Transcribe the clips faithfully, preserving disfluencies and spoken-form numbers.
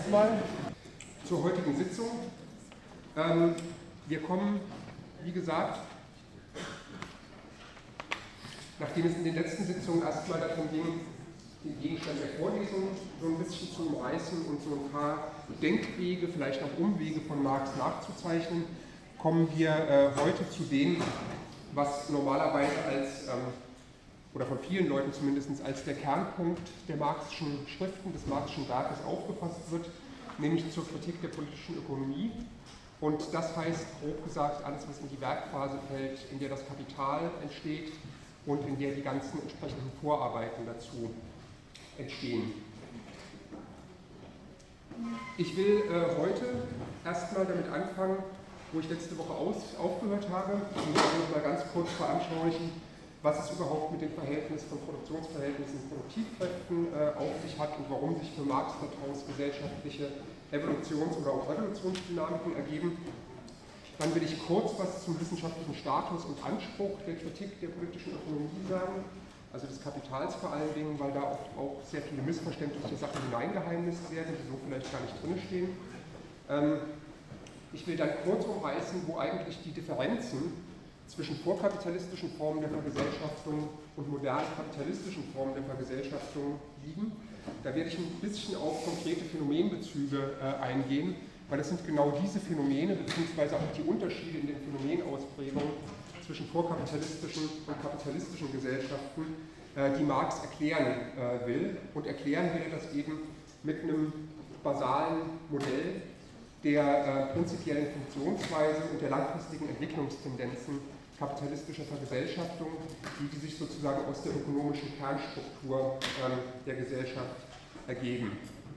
erstmal zur heutigen Sitzung. Ähm, wir kommen, wie gesagt, nachdem es in den letzten Sitzungen erstmal darum ging, den Gegenstand der Vorlesung so ein bisschen zu umreißen und so ein paar Denkwege, vielleicht auch Umwege von Marx nachzuzeichnen, kommen wir äh, heute zu dem, was normalerweise als, ähm, oder von vielen Leuten zumindest, als der Kernpunkt der marxischen Schriften, des marxischen Werkes aufgefasst wird, nämlich zur Kritik der politischen Ökonomie. Und das heißt, grob gesagt, alles, was in die Werkphase fällt, in der das Kapital entsteht und in der die ganzen entsprechenden Vorarbeiten dazu entstehen. Ich will äh, heute erstmal damit anfangen, wo ich letzte Woche aus, aufgehört habe, und noch mal ganz kurz veranschaulichen, was es überhaupt mit dem Verhältnis von Produktionsverhältnissen und Produktivkräften äh, auf sich hat und warum sich für Marx daraus gesellschaftliche Evolutions- oder auch Revolutionsdynamiken ergeben. Dann will ich kurz was zum wissenschaftlichen Status und Anspruch der Kritik der politischen Ökonomie sagen, also des Kapitals vor allen Dingen, weil da oft auch sehr viele missverständliche Sachen hineingeheimnist werden, die so vielleicht gar nicht drinstehen. Ähm, ich will dann kurz umreißen, wo eigentlich die Differenzen zwischen vorkapitalistischen Formen der Vergesellschaftung und modernen kapitalistischen Formen der Vergesellschaftung liegen. Da werde ich ein bisschen auf konkrete Phänomenbezüge äh, eingehen, weil das sind genau diese Phänomene, beziehungsweise auch die Unterschiede in den Phänomenausprägungen zwischen vorkapitalistischen und kapitalistischen Gesellschaften, äh, die Marx erklären äh, will. Und erklären will er das eben mit einem basalen Modell der äh, prinzipiellen Funktionsweise und der langfristigen Entwicklungstendenzen kapitalistischer Vergesellschaftung, die, die sich sozusagen aus der ökonomischen Kernstruktur ähm, der Gesellschaft ergeben.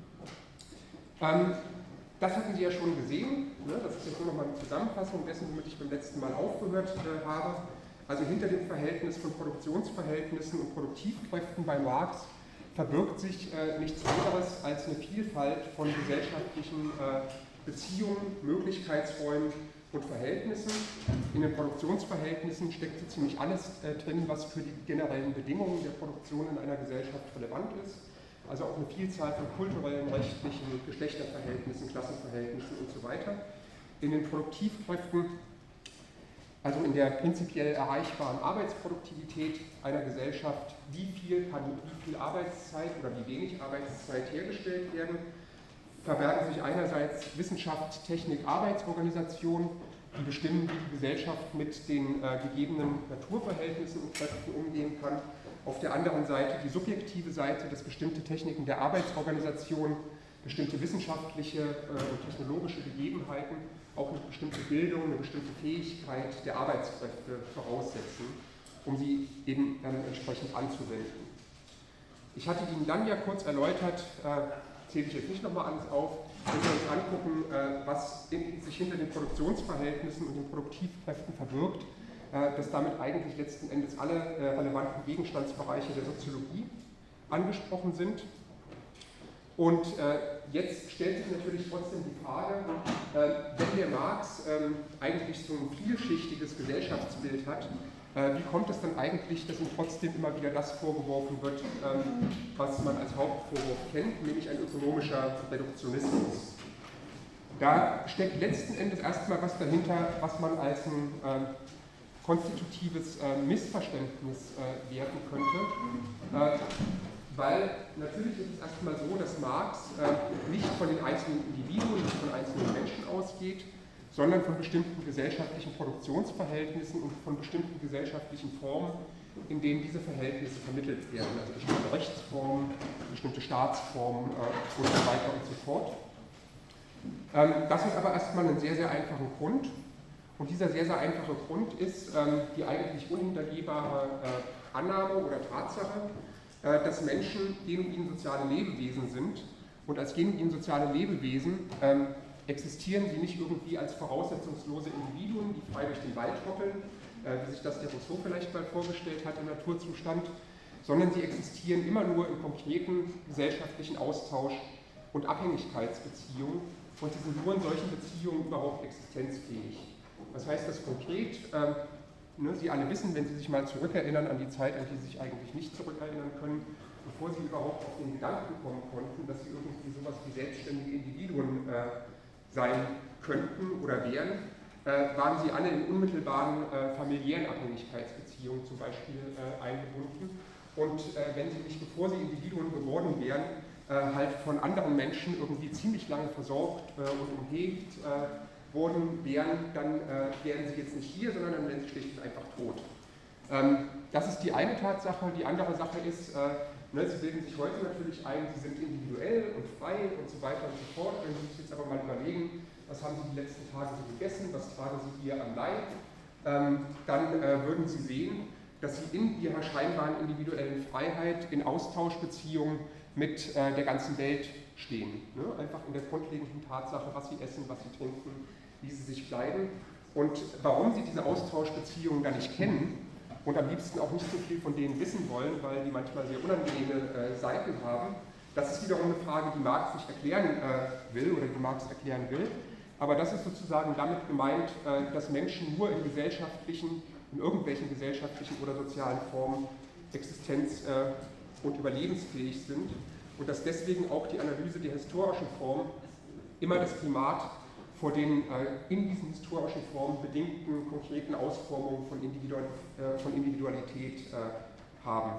Ähm, das hatten Sie ja schon gesehen, ne? Das ist jetzt nur noch mal eine Zusammenfassung dessen, womit ich beim letzten Mal aufgehört äh, habe. Also hinter dem Verhältnis von Produktionsverhältnissen und Produktivkräften bei Marx verbirgt sich äh, nichts anderes als eine Vielfalt von gesellschaftlichen äh, Beziehungen, Möglichkeitsräumen und Verhältnissen. In den Produktionsverhältnissen steckt so ziemlich alles äh, drin, was für die generellen Bedingungen der Produktion in einer Gesellschaft relevant ist. Also auch eine Vielzahl von kulturellen, rechtlichen, Geschlechterverhältnissen, Klassenverhältnissen und so weiter. In den Produktivkräften, also in der prinzipiell erreichbaren Arbeitsproduktivität einer Gesellschaft, wie viel kann mit wie viel Arbeitszeit oder wie wenig Arbeitszeit hergestellt werden, verbergen sich einerseits Wissenschaft, Technik, Arbeitsorganisation, die bestimmen, wie die Gesellschaft mit den äh, gegebenen Naturverhältnissen und Kräften umgehen kann. Auf der anderen Seite die subjektive Seite, dass bestimmte Techniken der Arbeitsorganisation, bestimmte wissenschaftliche äh, und technologische Gegebenheiten auch eine bestimmte Bildung, eine bestimmte Fähigkeit der Arbeitskräfte voraussetzen, um sie eben dann entsprechend anzuwenden. Ich hatte Ihnen dann ja kurz erläutert, äh, zähle ich jetzt nicht nochmal alles auf, wenn wir uns angucken, was sich hinter den Produktionsverhältnissen und den Produktivkräften verbirgt, dass damit eigentlich letzten Endes alle relevanten Gegenstandsbereiche der Soziologie angesprochen sind. Und jetzt stellt sich natürlich trotzdem die Frage, wenn der Marx eigentlich so ein vielschichtiges Gesellschaftsbild hat, wie kommt es dann eigentlich, dass ihm trotzdem immer wieder das vorgeworfen wird, was man als Hauptvorwurf kennt, nämlich ein ökonomischer Reduktionismus? Da steckt letzten Endes erstmal was dahinter, was man als ein äh, konstitutives äh, Missverständnis äh, werten könnte, äh, weil natürlich ist es erstmal so, dass Marx äh, nicht von den einzelnen Individuen, nicht von einzelnen Menschen ausgeht, sondern von bestimmten gesellschaftlichen Produktionsverhältnissen und von bestimmten gesellschaftlichen Formen, in denen diese Verhältnisse vermittelt werden, also bestimmte Rechtsformen, bestimmte Staatsformen äh, und so weiter und so fort. Ähm, das hat aber erstmal einen sehr, sehr einfachen Grund, und dieser sehr, sehr einfache Grund ist ähm, die eigentlich unhintergehbare äh, Annahme oder Tatsache, äh, dass Menschen genuin soziale Lebewesen sind, und als genuin soziale Lebewesen ähm, existieren sie nicht irgendwie als voraussetzungslose Individuen, die frei durch den Wald hoppeln, äh, wie sich das der Rousseau vielleicht mal vorgestellt hat im Naturzustand, sondern sie existieren immer nur im konkreten gesellschaftlichen Austausch und Abhängigkeitsbeziehungen, und sie sind nur in solchen Beziehungen überhaupt existenzfähig. Was heißt das konkret? Ähm, ne, Sie alle wissen, wenn Sie sich mal zurückerinnern an die Zeit, an die Sie sich eigentlich nicht zurückerinnern können, bevor Sie überhaupt auf den Gedanken kommen konnten, dass Sie irgendwie sowas wie selbstständige Individuen äh, sein könnten oder wären, äh, waren Sie alle in unmittelbaren äh, familiären Abhängigkeitsbeziehungen zum Beispiel äh, eingebunden. Und äh, wenn Sie nicht, bevor Sie Individuen geworden wären, äh, halt von anderen Menschen irgendwie ziemlich lange versorgt äh, und umhegt äh, worden wären, dann äh, wären Sie jetzt nicht hier, sondern dann wären Sie schlicht und einfach tot. Ähm, das ist die eine Tatsache. Die andere Sache ist, äh, ne, Sie bilden sich heute natürlich ein, Sie sind individuell und frei und so weiter und so fort. Wenn Sie sich jetzt aber mal überlegen, was haben Sie die letzten Tage so gegessen, was tragen Sie hier am Leib, ähm, dann äh, würden Sie sehen, dass Sie in Ihrer scheinbaren individuellen Freiheit in Austauschbeziehungen mit äh, der ganzen Welt stehen. Ne? Einfach in der grundlegenden Tatsache, was Sie essen, was Sie trinken, wie Sie sich kleiden. Und warum Sie diese Austauschbeziehungen da nicht kennen und am liebsten auch nicht so viel von denen wissen wollen, weil die manchmal sehr unangenehme äh, Seiten haben, das ist wiederum eine Frage, die Marx nicht erklären äh, will oder die Marx erklären will. Aber das ist sozusagen damit gemeint, äh, dass Menschen nur in gesellschaftlichen, in irgendwelchen gesellschaftlichen oder sozialen Formen existenz- äh, und überlebensfähig sind und dass deswegen auch die Analyse der historischen Form immer das Primat vor den äh, in diesen historischen Formen bedingten konkreten Ausformungen von, Individual, äh, von Individualität äh, haben.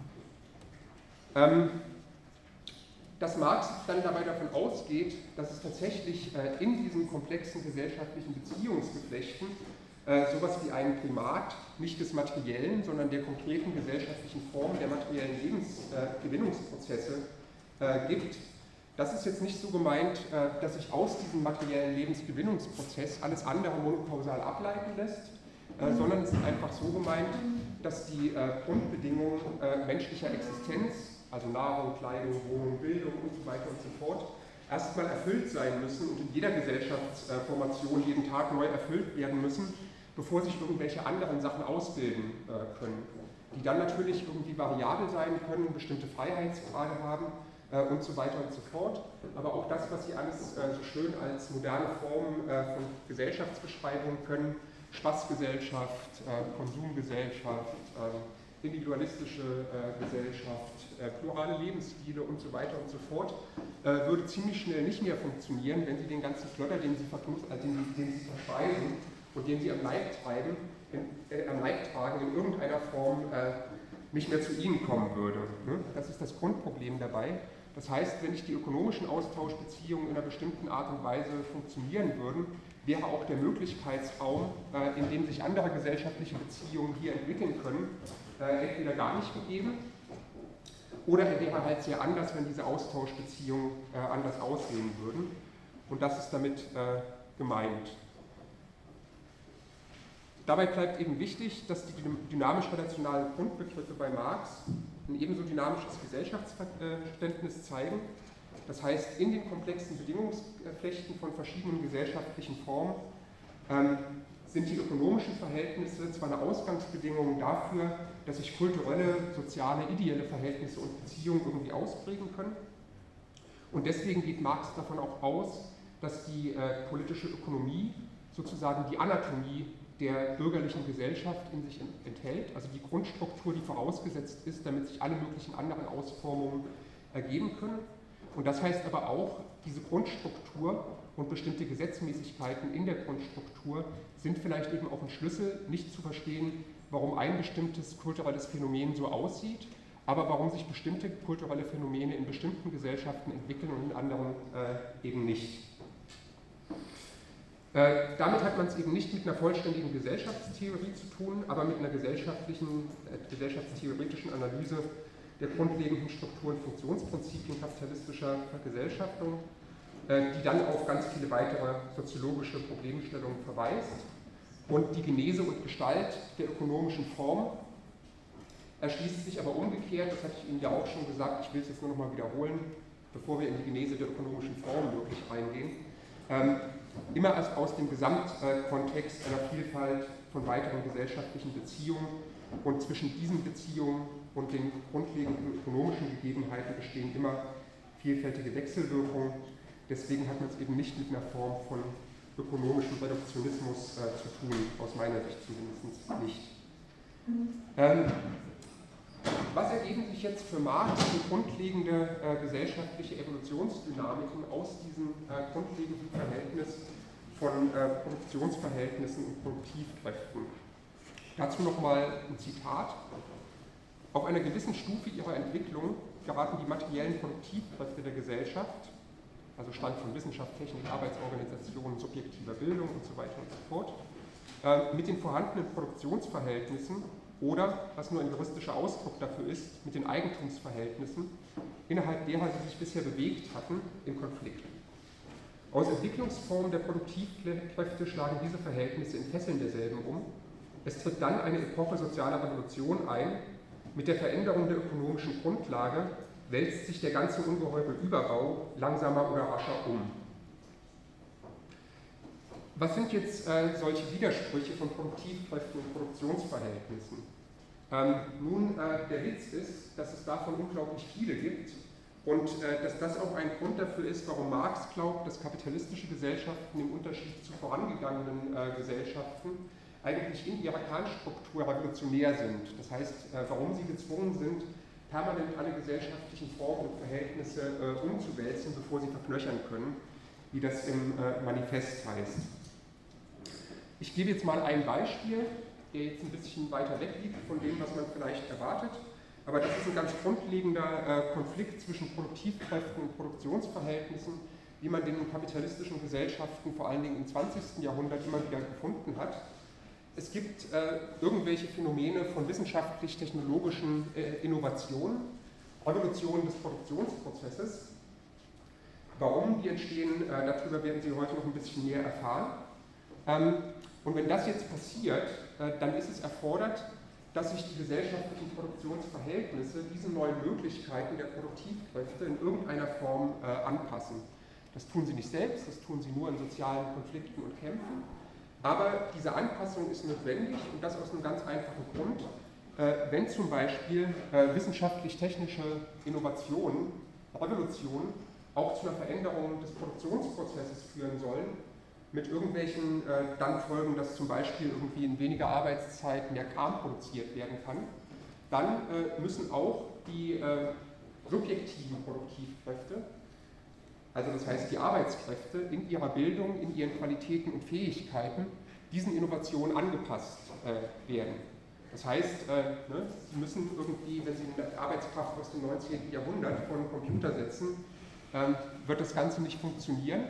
Ähm, dass Marx dann dabei davon ausgeht, dass es tatsächlich äh, in diesen komplexen gesellschaftlichen Beziehungsgeflechten äh, sowas wie einen Primat, nicht des materiellen, sondern der konkreten gesellschaftlichen Form der materiellen Lebensgewinnungsprozesse äh, gibt. Das ist jetzt nicht so gemeint, äh, dass sich aus diesem materiellen Lebensgewinnungsprozess alles andere monokausal ableiten lässt, äh, sondern es ist einfach so gemeint, dass die äh, Grundbedingungen äh, menschlicher Existenz, also Nahrung, Kleidung, Wohnung, Bildung und so weiter und so fort, erstmal erfüllt sein müssen und in jeder Gesellschaftsformation jeden Tag neu erfüllt werden müssen, bevor sich irgendwelche anderen Sachen ausbilden äh, können, die dann natürlich irgendwie variabel sein können, bestimmte Freiheitsgrade haben äh, und so weiter und so fort. Aber auch das, was Sie alles äh, so schön als moderne Formen äh, von Gesellschaftsbeschreibung können, Spaßgesellschaft, äh, Konsumgesellschaft, äh, individualistische äh, Gesellschaft, äh, plurale Lebensstile und so weiter und so fort, äh, würde ziemlich schnell nicht mehr funktionieren, wenn Sie den ganzen Flotter, den Sie, äh, den, den Sie verspeisen und den Sie am Leib treiben, in, äh, am Leib tragen, in irgendeiner Form äh, nicht mehr zu Ihnen kommen würde. Ne? Das ist das Grundproblem dabei. Das heißt, wenn nicht die ökonomischen Austauschbeziehungen in einer bestimmten Art und Weise funktionieren würden, wäre auch der Möglichkeitsraum, äh, in dem sich andere gesellschaftliche Beziehungen hier entwickeln können, äh, entweder gar nicht gegeben oder er wäre halt sehr anders, wenn diese Austauschbeziehungen äh, anders aussehen würden. Und das ist damit äh, gemeint. Dabei bleibt eben wichtig, dass die dynamisch-relationalen Grundbegriffe bei Marx ein ebenso dynamisches Gesellschaftsverständnis zeigen. Das heißt, in den komplexen Bedingungsflechten von verschiedenen gesellschaftlichen Formen ähm, sind die ökonomischen Verhältnisse zwar eine Ausgangsbedingung dafür, dass sich kulturelle, soziale, ideelle Verhältnisse und Beziehungen irgendwie ausprägen können. Und deswegen geht Marx davon auch aus, dass die äh, politische Ökonomie sozusagen die Anatomie der bürgerlichen Gesellschaft in sich enthält, also die Grundstruktur, die vorausgesetzt ist, damit sich alle möglichen anderen Ausformungen ergeben können. Und das heißt aber auch, diese Grundstruktur und bestimmte Gesetzmäßigkeiten in der Grundstruktur sind vielleicht eben auch ein Schlüssel, nicht zu verstehen, warum ein bestimmtes kulturelles Phänomen so aussieht, aber warum sich bestimmte kulturelle Phänomene in bestimmten Gesellschaften entwickeln und in anderen äh, eben nicht. Äh, damit hat man es eben nicht mit einer vollständigen Gesellschaftstheorie zu tun, aber mit einer gesellschaftlichen, äh, gesellschaftstheoretischen Analyse der grundlegenden Struktur- und Funktionsprinzipien kapitalistischer Vergesellschaftung, äh, die dann auf ganz viele weitere soziologische Problemstellungen verweist. Und die Genese und Gestalt der ökonomischen Form erschließt sich aber umgekehrt, das hatte ich Ihnen ja auch schon gesagt, ich will es jetzt nur noch mal wiederholen, bevor wir in die Genese der ökonomischen Form wirklich reingehen, ähm, immer erst aus dem Gesamtkontext einer Vielfalt von weiteren gesellschaftlichen Beziehungen und zwischen diesen Beziehungen und den grundlegenden ökonomischen Gegebenheiten bestehen immer vielfältige Wechselwirkungen. Deswegen hat man es eben nicht mit einer Form von ökonomischem Reduktionismus äh, zu tun, aus meiner Sicht zumindest nicht. Ähm, was ergeben sich jetzt für Marx für grundlegende äh, gesellschaftliche Evolutionsdynamiken aus diesem äh, grundlegenden Verhältnis von äh, Produktionsverhältnissen und Produktivkräften? Dazu nochmal ein Zitat. Auf einer gewissen Stufe ihrer Entwicklung geraten die materiellen Produktivkräfte der Gesellschaft, also Stand von Wissenschaft, Technik, Arbeitsorganisation, subjektiver Bildung und so weiter und so fort, äh, mit den vorhandenen Produktionsverhältnissen oder, was nur ein juristischer Ausdruck dafür ist, mit den Eigentumsverhältnissen, innerhalb derer sie sich bisher bewegt hatten, in Konflikt. Aus Entwicklungsformen der Produktivkräfte schlagen diese Verhältnisse in Fesseln derselben um. Es tritt dann eine Epoche sozialer Revolution ein. Mit der Veränderung der ökonomischen Grundlage wälzt sich der ganze ungeheure Überbau langsamer oder rascher um. Was sind jetzt äh, solche Widersprüche von Produktivkräften und Produktionsverhältnissen? Ähm, nun, äh, der Witz ist, dass es davon unglaublich viele gibt und äh, dass das auch ein Grund dafür ist, warum Marx glaubt, dass kapitalistische Gesellschaften im Unterschied zu vorangegangenen äh, Gesellschaften eigentlich in ihrer Kernstruktur revolutionär sind. Das heißt, äh, warum sie gezwungen sind, permanent alle gesellschaftlichen Formen und Verhältnisse äh, umzuwälzen, bevor sie verknöchern können, wie das im äh, Manifest heißt. Ich gebe jetzt mal ein Beispiel, der jetzt ein bisschen weiter weg liegt von dem, was man vielleicht erwartet, aber das ist ein ganz grundlegender äh, Konflikt zwischen Produktivkräften und Produktionsverhältnissen, wie man den in kapitalistischen Gesellschaften vor allen Dingen im zwanzigsten Jahrhundert immer wieder gefunden hat. Es gibt äh, irgendwelche Phänomene von wissenschaftlich-technologischen äh, Innovationen, Revolutionen des Produktionsprozesses. Warum die entstehen, äh, darüber werden Sie heute noch ein bisschen mehr erfahren. Ähm, und wenn das jetzt passiert, äh, dann ist es erfordert, dass sich die gesellschaftlichen Produktionsverhältnisse diesen neuen Möglichkeiten der Produktivkräfte in irgendeiner Form äh, anpassen. Das tun sie nicht selbst, das tun sie nur in sozialen Konflikten und Kämpfen. Aber diese Anpassung ist notwendig und das aus einem ganz einfachen Grund. Äh, wenn zum Beispiel äh, wissenschaftlich-technische Innovationen, Revolutionen auch zu einer Veränderung des Produktionsprozesses führen sollen, mit irgendwelchen äh, dann Folgen, dass zum Beispiel irgendwie in weniger Arbeitszeit mehr Kram produziert werden kann, dann äh, müssen auch die äh, subjektiven Produktivkräfte, also das heißt die Arbeitskräfte, in ihrer Bildung, in ihren Qualitäten und Fähigkeiten diesen Innovationen angepasst äh, werden. Das heißt, äh, ne, sie müssen irgendwie, wenn sie eine Arbeitskraft aus dem neunzehnten Jahrhundert vor einen Computer setzen, äh, wird das Ganze nicht funktionieren.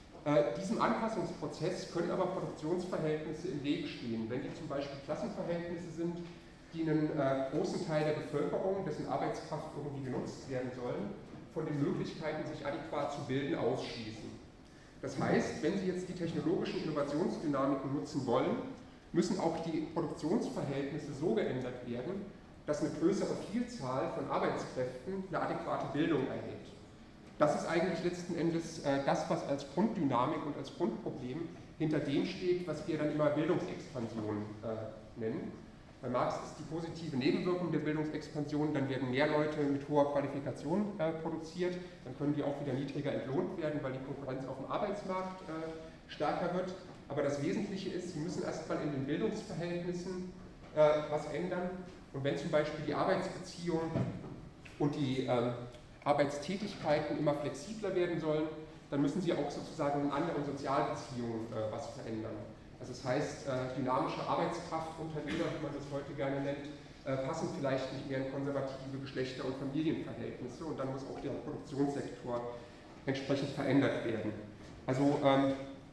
Äh, diesem Anpassungsprozess können aber Produktionsverhältnisse im Weg stehen. Wenn die zum Beispiel Klassenverhältnisse sind, die einen äh, großen Teil der Bevölkerung, dessen Arbeitskraft irgendwie genutzt werden sollen, von den Möglichkeiten, sich adäquat zu bilden, ausschließen. Das heißt, wenn Sie jetzt die technologischen Innovationsdynamiken nutzen wollen, müssen auch die Produktionsverhältnisse so geändert werden, dass eine größere Vielzahl von Arbeitskräften eine adäquate Bildung erhält. Das ist eigentlich letzten Endes äh, das, was als Grunddynamik und als Grundproblem hinter dem steht, was wir dann immer Bildungsexpansion äh, nennen. Bei Marx ist die positive Nebenwirkung der Bildungsexpansion, dann werden mehr Leute mit hoher Qualifikation äh, produziert, dann können die auch wieder niedriger entlohnt werden, weil die Konkurrenz auf dem Arbeitsmarkt äh, stärker wird. Aber das Wesentliche ist, sie müssen erstmal in den Bildungsverhältnissen äh, was ändern. Und wenn zum Beispiel die Arbeitsbeziehungen und die äh, Arbeitstätigkeiten immer flexibler werden sollen, dann müssen sie auch sozusagen in anderen Sozialbeziehungen äh, was verändern. Also das heißt, äh, dynamische Arbeitskraftunternehmer, wie man das heute gerne nennt, äh, passen vielleicht nicht mehr in konservative Geschlechter- und Familienverhältnisse und dann muss auch der Produktionssektor entsprechend verändert werden. Also ähm,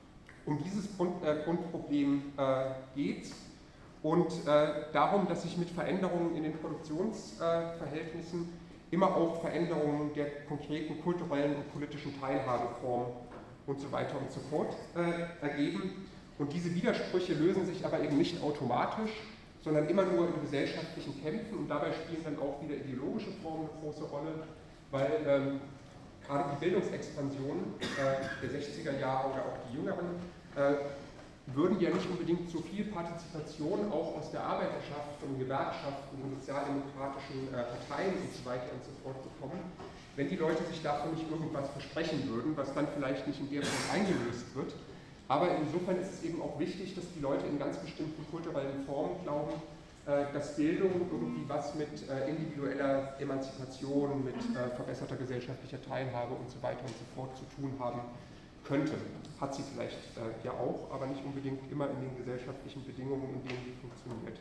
um dieses Grund, äh, Grundproblem äh, geht es und äh, darum, dass sich mit Veränderungen in den Produktionsverhältnissen äh, immer auch Veränderungen der konkreten kulturellen und politischen Teilhabeform und so weiter und so fort äh, ergeben. Und diese Widersprüche lösen sich aber eben nicht automatisch, sondern immer nur in gesellschaftlichen Kämpfen und dabei spielen dann auch wieder ideologische Formen eine große Rolle, weil ähm, gerade die Bildungsexpansion äh, der sechziger Jahre oder auch die jüngeren äh, würden ja nicht unbedingt so viel Partizipation auch aus der Arbeiterschaft und Gewerkschaften und sozialdemokratischen äh, Parteien und so weiter und so fort bekommen, wenn die Leute sich davon nicht irgendwas versprechen würden, was dann vielleicht nicht in der Form eingelöst wird. Aber insofern ist es eben auch wichtig, dass die Leute in ganz bestimmten kulturellen Formen glauben, dass Bildung irgendwie was mit individueller Emanzipation, mit verbesserter gesellschaftlicher Teilhabe und so weiter und so fort zu tun haben könnte. Hat sie vielleicht ja auch, aber nicht unbedingt immer in den gesellschaftlichen Bedingungen, in denen sie funktioniert.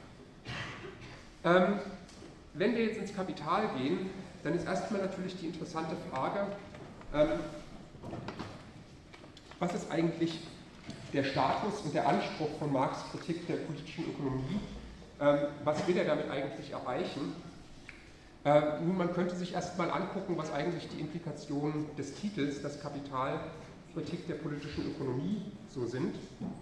Ähm, wenn wir jetzt ins Kapital gehen, dann ist erstmal natürlich die interessante Frage, ähm, was ist eigentlich der Status und der Anspruch von Marx' Kritik der politischen Ökonomie? Ähm, was will er damit eigentlich erreichen? Ähm, nun, man könnte sich erstmal angucken, was eigentlich die Implikationen des Titels, das Kapital, Kritik der politischen Ökonomie, so sind.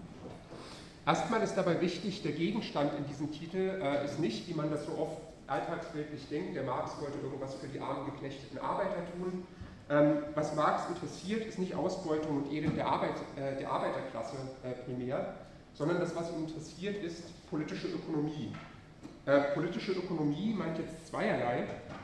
Erstmal ist dabei wichtig, der Gegenstand in diesem Titel äh, ist nicht, wie man das so oft alltagsweltlich denkt, der Marx wollte irgendwas für die armen geknechteten Arbeiter tun. Ähm, was Marx interessiert, ist nicht Ausbeutung und Elend der, Arbeit, äh, der Arbeiterklasse äh, primär, sondern das, was ihn interessiert, ist politische Ökonomie. Äh, politische Ökonomie meint jetzt zweierlei.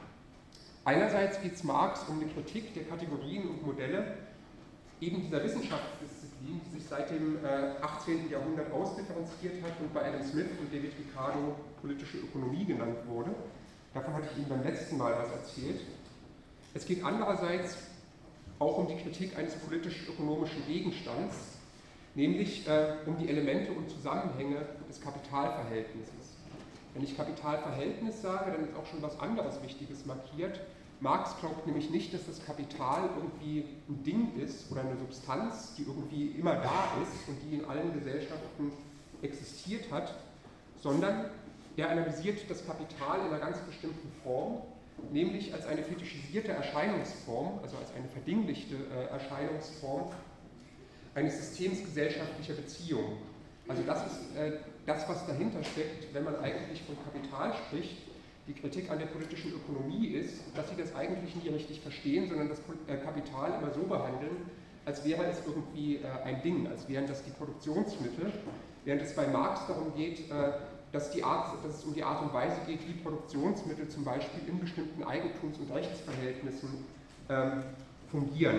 Einerseits geht es Marx um eine Kritik der Kategorien und Modelle eben dieser Wissenschaftsdisziplin, die sich seit dem äh, achtzehnten Jahrhundert ausdifferenziert hat und bei Adam Smith und David Ricardo politische Ökonomie genannt wurde. Davon hatte ich Ihnen beim letzten Mal was erzählt. Es geht andererseits auch um die Kritik eines politisch-ökonomischen Gegenstands, nämlich äh, um die Elemente und Zusammenhänge des Kapitalverhältnisses. Wenn ich Kapitalverhältnis sage, dann ist auch schon was anderes Wichtiges markiert. Marx glaubt nämlich nicht, dass das Kapital irgendwie ein Ding ist oder eine Substanz, die irgendwie immer da ist und die in allen Gesellschaften existiert hat, sondern er analysiert das Kapital in einer ganz bestimmten Form, nämlich als eine fetischisierte Erscheinungsform, also als eine verdinglichte äh, Erscheinungsform eines Systems gesellschaftlicher Beziehungen. Also das ist äh, das, was dahinter steckt, wenn man eigentlich von Kapital spricht. Die Kritik an der politischen Ökonomie ist, dass sie das eigentlich nie richtig verstehen, sondern das Kapital immer so behandeln, als wäre es irgendwie ein Ding, als wären das die Produktionsmittel, während es bei Marx darum geht, dass, die Art, dass es um die Art und Weise geht, wie Produktionsmittel zum Beispiel in bestimmten Eigentums- und Rechtsverhältnissen ähm, fungieren.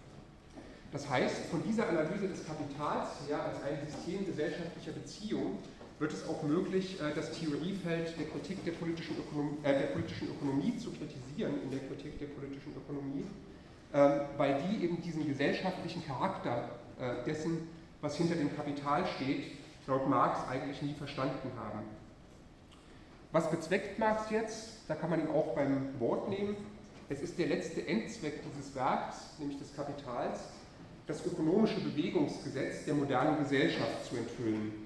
Das heißt, von dieser Analyse des Kapitals her als ein System gesellschaftlicher Beziehung wird es auch möglich, das Theoriefeld der Kritik der politischen Ökonomie, äh, der politischen Ökonomie zu kritisieren, in der Kritik der politischen Ökonomie, äh, weil die eben diesen gesellschaftlichen Charakter äh, dessen, was hinter dem Kapital steht, laut Marx eigentlich nie verstanden haben. Was bezweckt Marx jetzt? Da kann man ihn auch beim Wort nehmen. Es ist der letzte Endzweck dieses Werks, nämlich des Kapitals, das ökonomische Bewegungsgesetz der modernen Gesellschaft zu enthüllen.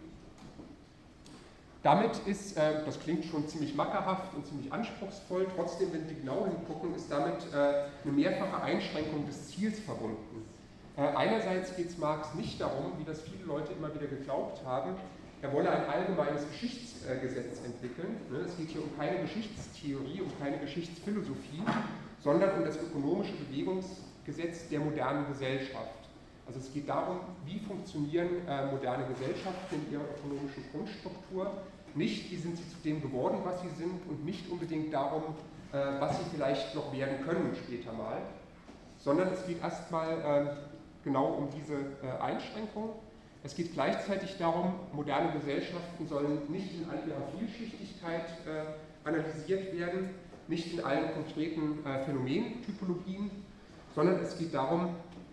Damit ist, äh, das klingt schon ziemlich mackerhaft und ziemlich anspruchsvoll, trotzdem, wenn Sie genau hingucken, ist damit äh, eine mehrfache Einschränkung des Ziels verbunden. Äh, einerseits geht es Marx nicht darum, wie das viele Leute immer wieder geglaubt haben, er wolle ein allgemeines Geschichtsgesetz äh, entwickeln. Ne? Es geht hier um keine Geschichtstheorie, um keine Geschichtsphilosophie, sondern um das ökonomische Bewegungsgesetz der modernen Gesellschaft. Also es geht darum, wie funktionieren äh, moderne Gesellschaften in ihrer ökonomischen Grundstruktur. Nicht, wie sind sie zu dem geworden, was sie sind, und nicht unbedingt darum, äh, was sie vielleicht noch werden können später mal, sondern es geht erstmal äh, genau um diese äh, Einschränkung. Es geht gleichzeitig darum, moderne Gesellschaften sollen nicht in all ihrer Vielschichtigkeit äh, analysiert werden, nicht in allen konkreten äh, Phänomentypologien, sondern es geht darum,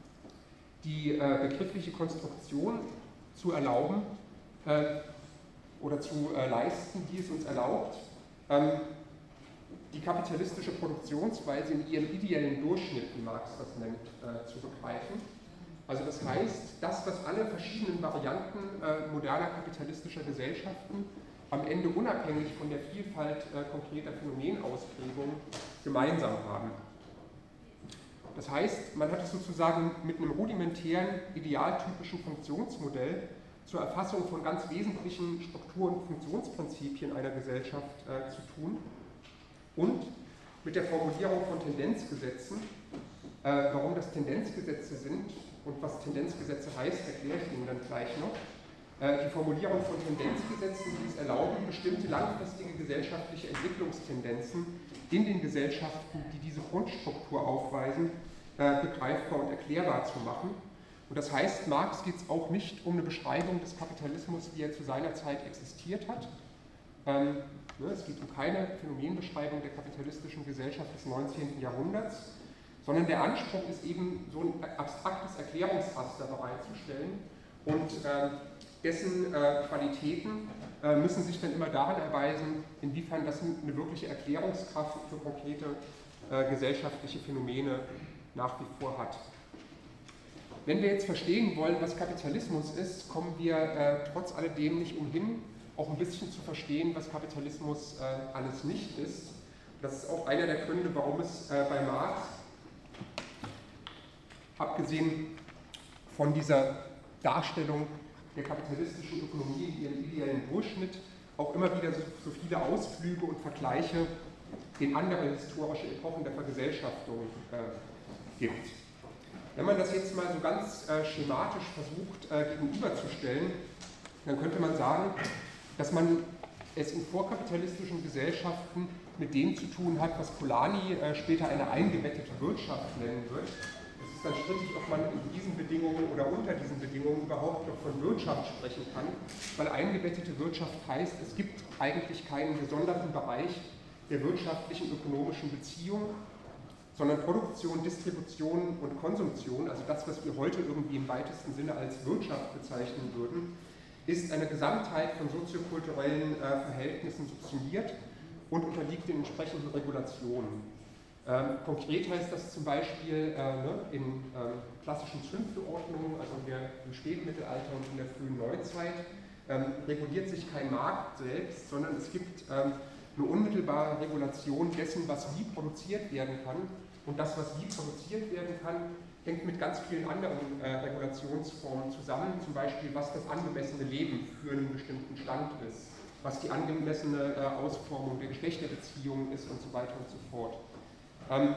die äh, begriffliche Konstruktion zu erlauben äh, oder zu äh, leisten, die es uns erlaubt, ähm, die kapitalistische Produktionsweise in ihrem ideellen Durchschnitt, wie Marx das nennt, äh, zu begreifen. Also das heißt, das, was alle verschiedenen Varianten äh, moderner kapitalistischer Gesellschaften am Ende unabhängig von der Vielfalt äh, konkreter Phänomenausprägung gemeinsam haben. Das heißt, man hat es sozusagen mit einem rudimentären, idealtypischen Funktionsmodell zur Erfassung von ganz wesentlichen Struktur- und Funktionsprinzipien einer Gesellschaft äh, zu tun und mit der Formulierung von Tendenzgesetzen. Äh, warum das Tendenzgesetze sind und was Tendenzgesetze heißt, erkläre ich Ihnen dann gleich noch. Äh, die Formulierung von Tendenzgesetzen, die es erlauben, bestimmte langfristige gesellschaftliche Entwicklungstendenzen in den Gesellschaften, die diese Grundstruktur aufweisen, äh, begreifbar und erklärbar zu machen. Und das heißt, Marx geht es auch nicht um eine Beschreibung des Kapitalismus, wie er zu seiner Zeit existiert hat, Ähm, ne, es geht um keine Phänomenbeschreibung der kapitalistischen Gesellschaft des neunzehnten Jahrhunderts, sondern der Anspruch ist eben, so ein abstraktes Erklärungsraster bereitzustellen und äh, dessen äh, Qualitäten äh, müssen sich dann immer darin erweisen, inwiefern das eine wirkliche Erklärungskraft für konkrete äh, gesellschaftliche Phänomene nach wie vor hat. Wenn wir jetzt verstehen wollen, was Kapitalismus ist, kommen wir äh, trotz alledem nicht umhin, auch ein bisschen zu verstehen, was Kapitalismus äh, alles nicht ist. Das ist auch einer der Gründe, warum es äh, bei Marx, abgesehen von dieser Darstellung der kapitalistischen Ökonomie in ihrem ideellen Durchschnitt, auch immer wieder so, so viele Ausflüge und Vergleiche in andere historische Epochen der Vergesellschaftung äh, gibt. Wenn man das jetzt mal so ganz äh, schematisch versucht äh, gegenüberzustellen, dann könnte man sagen, dass man es in vorkapitalistischen Gesellschaften mit dem zu tun hat, was Polanyi äh, später eine eingebettete Wirtschaft nennen wird. Es ist dann strittig, ob man in diesen Bedingungen oder unter diesen Bedingungen überhaupt noch von Wirtschaft sprechen kann, weil eingebettete Wirtschaft heißt, es gibt eigentlich keinen gesonderten Bereich der wirtschaftlichen, ökonomischen Beziehung, sondern Produktion, Distribution und Konsumption, also das, was wir heute irgendwie im weitesten Sinne als Wirtschaft bezeichnen würden, ist eine Gesamtheit von soziokulturellen äh, Verhältnissen subsumiert und unterliegt den entsprechenden Regulationen. Ähm, konkret heißt das zum Beispiel äh, ne, in ähm, klassischen Zünfteordnungen, also in der, im Spätmittelalter und in der frühen Neuzeit, ähm, reguliert sich kein Markt selbst, sondern es gibt ähm, eine unmittelbare Regulation dessen, was wie produziert werden kann. Und das, was wie produziert werden kann, hängt mit ganz vielen anderen äh, Regulationsformen zusammen, zum Beispiel was das angemessene Leben für einen bestimmten Stand ist, was die angemessene äh, Ausformung der Geschlechterbeziehungen ist und so weiter und so fort. Ähm,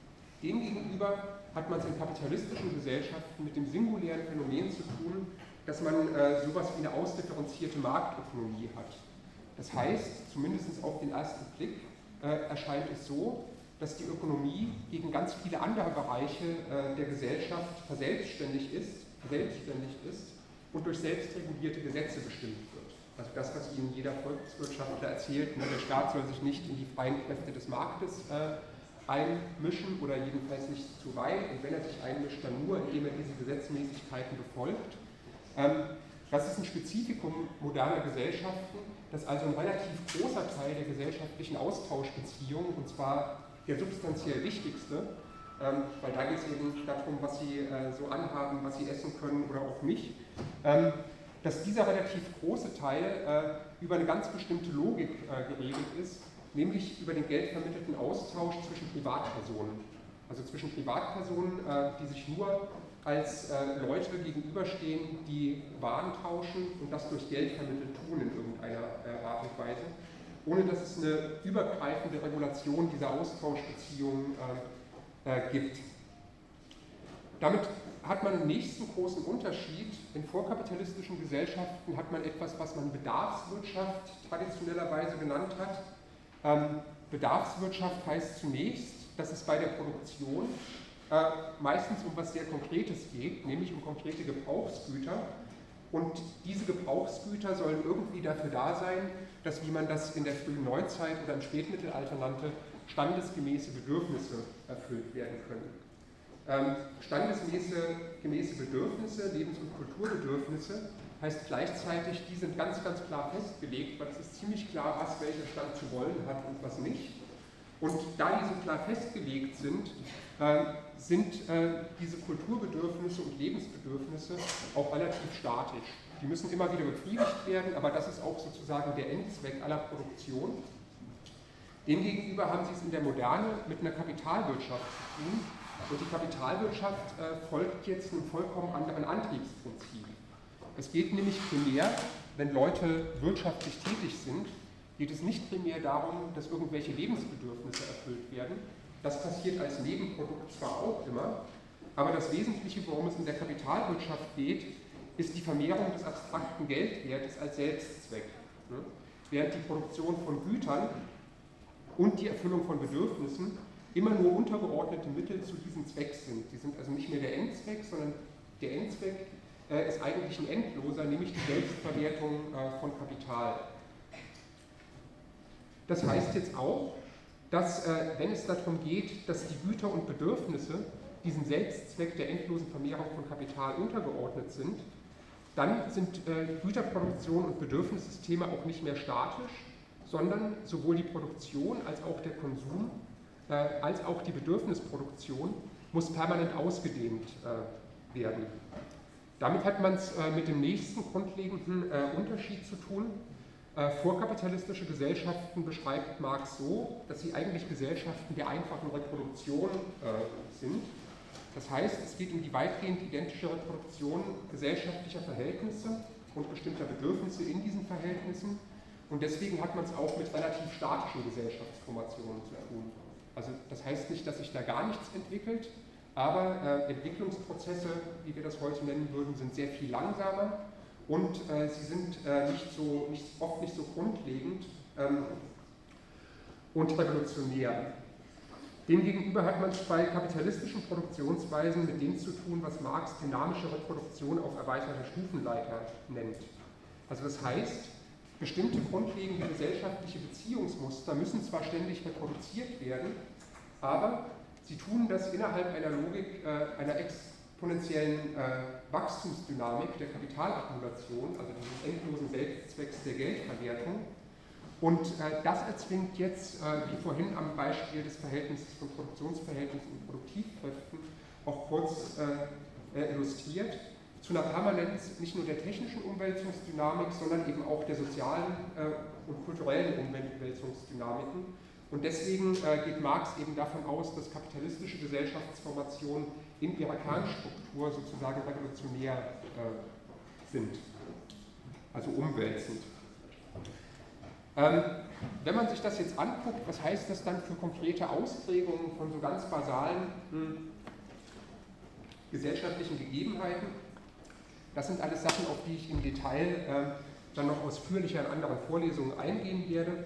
demgegenüber hat man es in kapitalistischen Gesellschaften mit dem singulären Phänomen zu tun, dass man äh, sowas wie eine ausdifferenzierte Marktökonomie hat. Das heißt, zumindest auf den ersten Blick äh, erscheint es so, dass die Ökonomie gegen ganz viele andere Bereiche äh, der Gesellschaft verselbstständigt ist, verselbstständigt ist und durch selbstregulierte Gesetze bestimmt wird. Also das, was Ihnen jeder Volkswirtschaftler erzählt, ne, der Staat soll sich nicht in die freien Kräfte des Marktes äh, einmischen oder jedenfalls nicht zu weit, und wenn er sich einmischt, dann nur, indem er diese Gesetzmäßigkeiten befolgt. Ähm, das ist ein Spezifikum moderner Gesellschaften, dass also ein relativ großer Teil der gesellschaftlichen Austauschbeziehungen, und zwar der substanziell wichtigste, ähm, weil da geht es eben darum, was Sie äh, so anhaben, was Sie essen können oder auch nicht, ähm, dass dieser relativ große Teil äh, über eine ganz bestimmte Logik äh, geregelt ist, nämlich über den geldvermittelten Austausch zwischen Privatpersonen. Also zwischen Privatpersonen, äh, die sich nur als äh, Leute gegenüberstehen, die Waren tauschen und das durch Geld vermittelt tun in irgendeiner äh, Art und Weise, ohne dass es eine übergreifende Regulation dieser Austauschbeziehungen äh, äh, gibt. Damit hat man einen nächsten großen Unterschied. In vorkapitalistischen Gesellschaften hat man etwas, was man Bedarfswirtschaft traditionellerweise genannt hat. Ähm, Bedarfswirtschaft heißt zunächst, dass es bei der Produktion äh, meistens um was sehr Konkretes geht, nämlich um konkrete Gebrauchsgüter. Und diese Gebrauchsgüter sollen irgendwie dafür da sein, dass, wie man das in der frühen Neuzeit oder im Spätmittelalter nannte, standesgemäße Bedürfnisse erfüllt werden können. Ähm, standesgemäße Bedürfnisse, Lebens- und Kulturbedürfnisse, heißt gleichzeitig, die sind ganz, ganz klar festgelegt, weil es ist ziemlich klar, was welcher Stand zu wollen hat und was nicht. Und da die so klar festgelegt sind, äh, sind äh, diese Kulturbedürfnisse und Lebensbedürfnisse auch relativ statisch. Die müssen immer wieder befriedigt werden, aber das ist auch sozusagen der Endzweck aller Produktion. Demgegenüber haben Sie es in der Moderne mit einer Kapitalwirtschaft zu tun. Und die Kapitalwirtschaft äh, folgt jetzt einem vollkommen anderen Antriebsprinzip. Es geht nämlich primär, wenn Leute wirtschaftlich tätig sind, geht es nicht primär darum, dass irgendwelche Lebensbedürfnisse erfüllt werden. Das passiert als Nebenprodukt zwar auch immer, aber das Wesentliche, worum es in der Kapitalwirtschaft geht, ist die Vermehrung des abstrakten Geldwertes als Selbstzweck. Ne? Während die Produktion von Gütern und die Erfüllung von Bedürfnissen immer nur untergeordnete Mittel zu diesem Zweck sind. Die sind also nicht mehr der Endzweck, sondern der Endzweck äh, ist eigentlich ein endloser, nämlich die Selbstverwertung äh, von Kapital. Das heißt jetzt auch, dass, äh, wenn es darum geht, dass die Güter und Bedürfnisse diesem Selbstzweck der endlosen Vermehrung von Kapital untergeordnet sind, dann sind äh, Güterproduktion und Bedürfnissysteme auch nicht mehr statisch, sondern sowohl die Produktion als auch der Konsum, äh, als auch die Bedürfnisproduktion muss permanent ausgedehnt äh, werden. Damit hat man es äh, mit dem nächsten grundlegenden äh, Unterschied zu tun. Äh, vorkapitalistische Gesellschaften beschreibt Marx so, dass sie eigentlich Gesellschaften der einfachen Reproduktion äh, sind. Das heißt, es geht um die weitgehend identische Reproduktion gesellschaftlicher Verhältnisse und bestimmter Bedürfnisse in diesen Verhältnissen. Und deswegen hat man es auch mit relativ statischen Gesellschaftsformationen zu tun. Also das heißt nicht, dass sich da gar nichts entwickelt, aber äh, Entwicklungsprozesse, wie wir das heute nennen würden, sind sehr viel langsamer und äh, sie sind äh, nicht so, nicht, oft nicht so grundlegend ähm, und revolutionär. Demgegenüber hat man es bei kapitalistischen Produktionsweisen mit dem zu tun, was Marx dynamische Reproduktion auf erweiterter Stufenleiter nennt. Also das heißt, bestimmte grundlegende gesellschaftliche Beziehungsmuster müssen zwar ständig reproduziert werden, aber sie tun das innerhalb einer Logik, äh, einer exponentiellen äh, Wachstumsdynamik der Kapitalakkumulation, also dieses endlosen Selbstzwecks der Geldverwertung. Und äh, das erzwingt jetzt, äh, wie vorhin am Beispiel des Verhältnisses von Produktionsverhältnissen und Produktivkräften auch kurz äh, äh, illustriert, zu einer Permanenz nicht nur der technischen Umwälzungsdynamik, sondern eben auch der sozialen äh, und kulturellen Umwälzungsdynamiken. Und deswegen äh, geht Marx eben davon aus, dass kapitalistische Gesellschaftsformationen in ihrer Kernstruktur sozusagen revolutionär äh, sind, also umwälzend. Ähm, wenn man sich das jetzt anguckt, was heißt das dann für konkrete Ausprägungen von so ganz basalen mh, gesellschaftlichen Gegebenheiten? Das sind alles Sachen, auf die ich im Detail äh, dann noch ausführlicher in anderen Vorlesungen eingehen werde.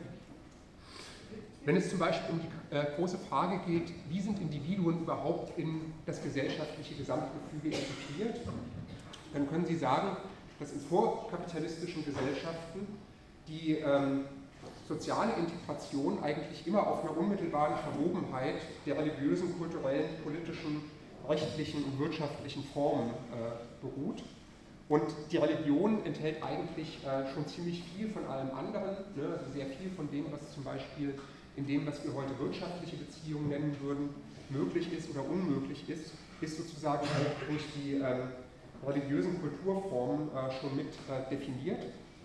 Wenn es zum Beispiel um die äh, große Frage geht, wie sind Individuen überhaupt in das gesellschaftliche Gesamtgefüge integriert, dann können Sie sagen, dass in vorkapitalistischen Gesellschaften die ähm, soziale Integration eigentlich immer auf einer unmittelbaren Verwobenheit der religiösen, kulturellen, politischen, rechtlichen und wirtschaftlichen Formen äh, beruht. Und die Religion enthält eigentlich äh, schon ziemlich viel von allem anderen, ne? Also sehr viel von dem, was zum Beispiel in dem, was wir heute wirtschaftliche Beziehungen nennen würden, möglich ist oder unmöglich ist, ist sozusagen auch durch die äh, religiösen Kulturformen äh, schon mit äh, definiert.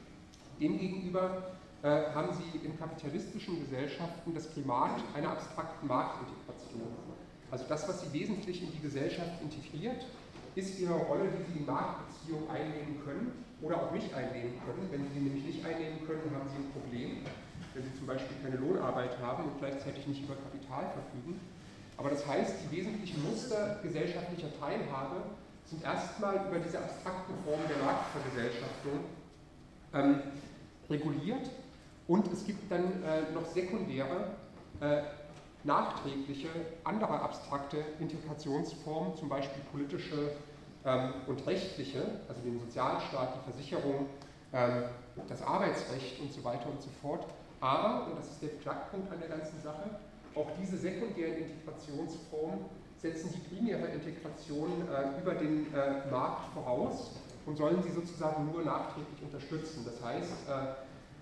Demgegenüber äh, haben Sie in kapitalistischen Gesellschaften das Primat einer abstrakten Marktintegration. Also das, was Sie wesentlich in die Gesellschaft integriert, ist Ihre Rolle, die Sie in Marktbeziehungen einnehmen können oder auch nicht einnehmen können. Wenn Sie sie nämlich nicht einnehmen können, haben Sie ein Problem, wenn Sie zum Beispiel keine Lohnarbeit haben und gleichzeitig nicht über Kapital verfügen. Aber das heißt, die wesentlichen Muster gesellschaftlicher Teilhabe sind erstmal über diese abstrakten Formen der Marktvergesellschaftung ähm, reguliert und es gibt dann äh, noch sekundäre, äh, nachträgliche, andere abstrakte Integrationsformen, zum Beispiel politische ähm, und rechtliche, also den Sozialstaat, die Versicherung, ähm, das Arbeitsrecht und so weiter und so fort. Aber, und das ist der Knackpunkt an der ganzen Sache, auch diese sekundären Integrationsformen setzen die primäre Integration äh, über den äh, Markt voraus und sollen sie sozusagen nur nachträglich unterstützen. Das heißt, äh,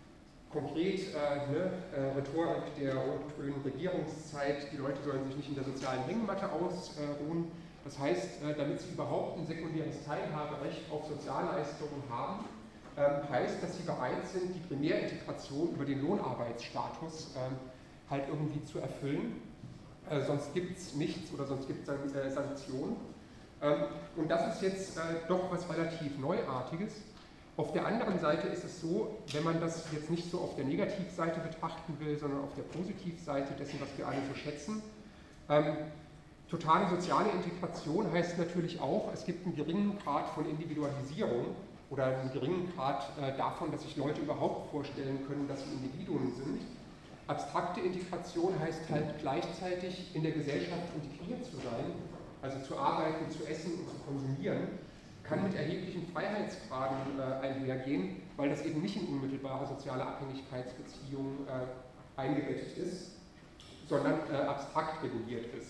konkret äh, ne, äh, Rhetorik der rot-grünen Regierungszeit, die Leute sollen sich nicht in der sozialen Hängematte ausruhen. Das heißt, äh, damit sie überhaupt ein sekundäres Teilhaberecht auf Sozialleistungen haben, äh, heißt, dass sie bereit sind, die Primärintegration über den Lohnarbeitsstatus äh, halt irgendwie zu erfüllen. Äh, sonst gibt es nichts oder sonst gibt es äh, Sanktionen. Ähm, und das ist jetzt äh, doch was relativ Neuartiges. Auf der anderen Seite ist es so, wenn man das jetzt nicht so auf der Negativseite betrachten will, sondern auf der Positivseite dessen, was wir alle so schätzen, ähm, totale soziale Integration heißt natürlich auch, es gibt einen geringen Grad von Individualisierung oder einen geringen Grad äh, davon, dass sich Leute überhaupt vorstellen können, dass sie Individuen sind. Abstrakte Integration heißt halt gleichzeitig in der Gesellschaft integriert zu sein, also zu arbeiten, zu essen und zu konsumieren, kann mit erheblichen Freiheitsgraden äh, einhergehen, weil das eben nicht in unmittelbare soziale Abhängigkeitsbeziehungen äh, eingebettet ist, sondern äh, abstrakt reguliert ist.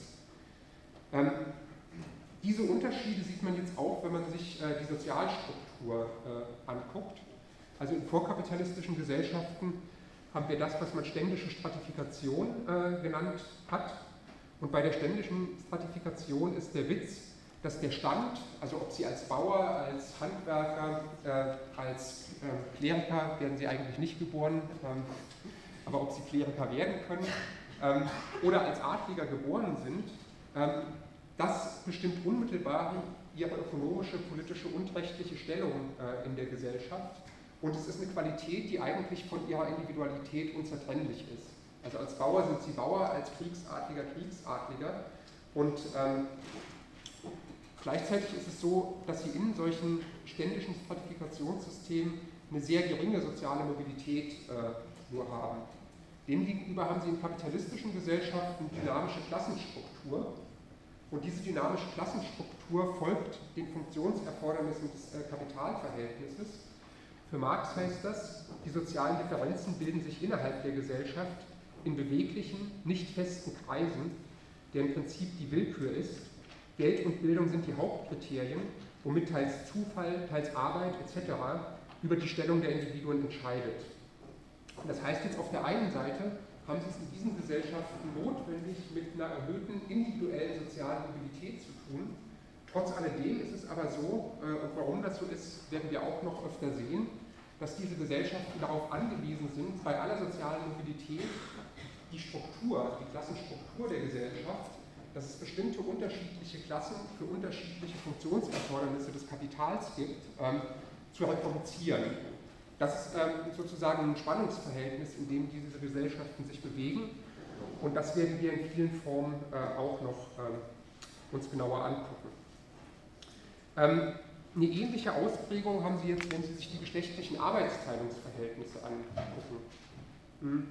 Ähm, diese Unterschiede sieht man jetzt auch, wenn man sich äh, die Sozialstruktur äh, anguckt. Also in vorkapitalistischen Gesellschaften haben wir das, was man ständische Stratifikation äh, genannt hat. Und bei der ständischen Stratifikation ist der Witz, dass der Stand, also ob Sie als Bauer, als Handwerker, äh, als äh, Kleriker, werden Sie eigentlich nicht geboren, ähm, aber ob Sie Kleriker werden können, ähm, oder als Adliger geboren sind, ähm, das bestimmt unmittelbar Ihre ökonomische, politische und rechtliche Stellung äh, in der Gesellschaft. Und es ist eine Qualität, die eigentlich von ihrer Individualität unzertrennlich ist. Also als Bauer sind Sie Bauer, als Kriegsadliger Kriegsadliger. Und ähm, gleichzeitig ist es so, dass Sie in solchen ständischen Stratifikationssystemen eine sehr geringe soziale Mobilität äh, nur haben. Demgegenüber haben Sie in kapitalistischen Gesellschaften dynamische Klassenstruktur. Und diese dynamische Klassenstruktur folgt den Funktionserfordernissen des äh, Kapitalverhältnisses. Für Marx heißt das, die sozialen Differenzen bilden sich innerhalb der Gesellschaft in beweglichen, nicht festen Kreisen, deren Prinzip die Willkür ist. Geld und Bildung sind die Hauptkriterien, womit teils Zufall, teils Arbeit et cetera über die Stellung der Individuen entscheidet. Und das heißt jetzt auf der einen Seite, haben Sie es in diesen Gesellschaften notwendig mit einer erhöhten individuellen sozialen Mobilität zu tun. Trotz alledem ist es aber so, und warum das so ist, werden wir auch noch öfter sehen, dass diese Gesellschaften darauf angewiesen sind, bei aller sozialen Mobilität die Struktur, die Klassenstruktur der Gesellschaft, dass es bestimmte unterschiedliche Klassen für unterschiedliche Funktionserfordernisse des Kapitals gibt, ähm, zu reproduzieren. Das ist ähm, sozusagen ein Spannungsverhältnis, in dem diese Gesellschaften sich bewegen, und das werden wir in vielen Formen äh, auch noch ähm, uns genauer angucken. Ähm, eine ähnliche Ausprägung haben Sie jetzt, wenn Sie sich die geschlechtlichen Arbeitsteilungsverhältnisse angucken. Hm.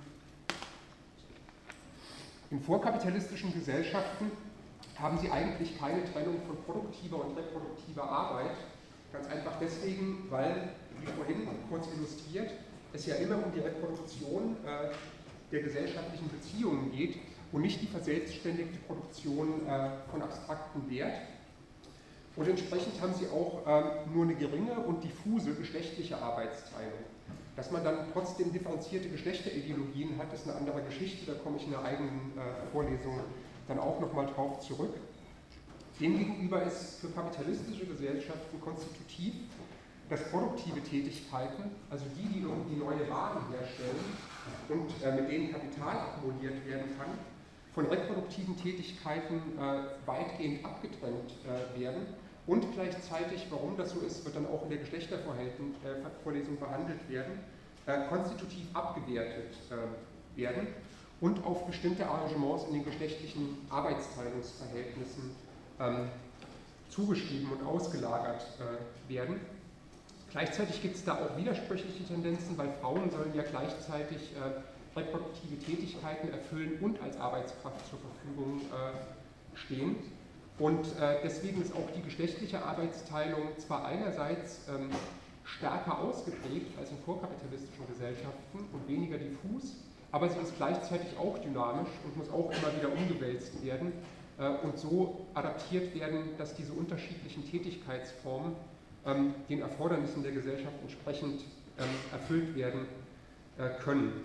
In vorkapitalistischen Gesellschaften haben Sie eigentlich keine Trennung von produktiver und reproduktiver Arbeit. Ganz einfach deswegen, weil, wie vorhin kurz illustriert, es ja immer um die Reproduktion äh, der gesellschaftlichen Beziehungen geht und nicht die verselbstständigte Produktion äh, von abstraktem Wert. Und entsprechend haben Sie auch äh, nur eine geringe und diffuse geschlechtliche Arbeitsteilung. Dass man dann trotzdem differenzierte Geschlechterideologien hat, ist eine andere Geschichte, da komme ich in der eigenen äh, Vorlesung dann auch nochmal drauf zurück. Demgegenüber ist für kapitalistische Gesellschaften konstitutiv, dass produktive Tätigkeiten, also die, die irgendwie neue Waren herstellen und äh, mit denen Kapital akkumuliert werden kann, von reproduktiven Tätigkeiten äh, weitgehend abgetrennt äh, werden. Und gleichzeitig, warum das so ist, wird dann auch in der Geschlechtervorlesung behandelt werden, äh, konstitutiv abgewertet äh, werden und auf bestimmte Arrangements in den geschlechtlichen Arbeitsteilungsverhältnissen ähm, zugeschrieben und ausgelagert äh, werden. Gleichzeitig gibt es da auch widersprüchliche Tendenzen, weil Frauen sollen ja gleichzeitig äh, reproduktive Tätigkeiten erfüllen und als Arbeitskraft zur Verfügung äh, stehen. Und äh, deswegen ist auch die geschlechtliche Arbeitsteilung zwar einerseits ähm, stärker ausgeprägt als in vorkapitalistischen Gesellschaften und weniger diffus, aber sie ist gleichzeitig auch dynamisch und muss auch immer wieder umgewälzt werden äh, und so adaptiert werden, dass diese unterschiedlichen Tätigkeitsformen ähm, den Erfordernissen der Gesellschaft entsprechend ähm, erfüllt werden äh, können.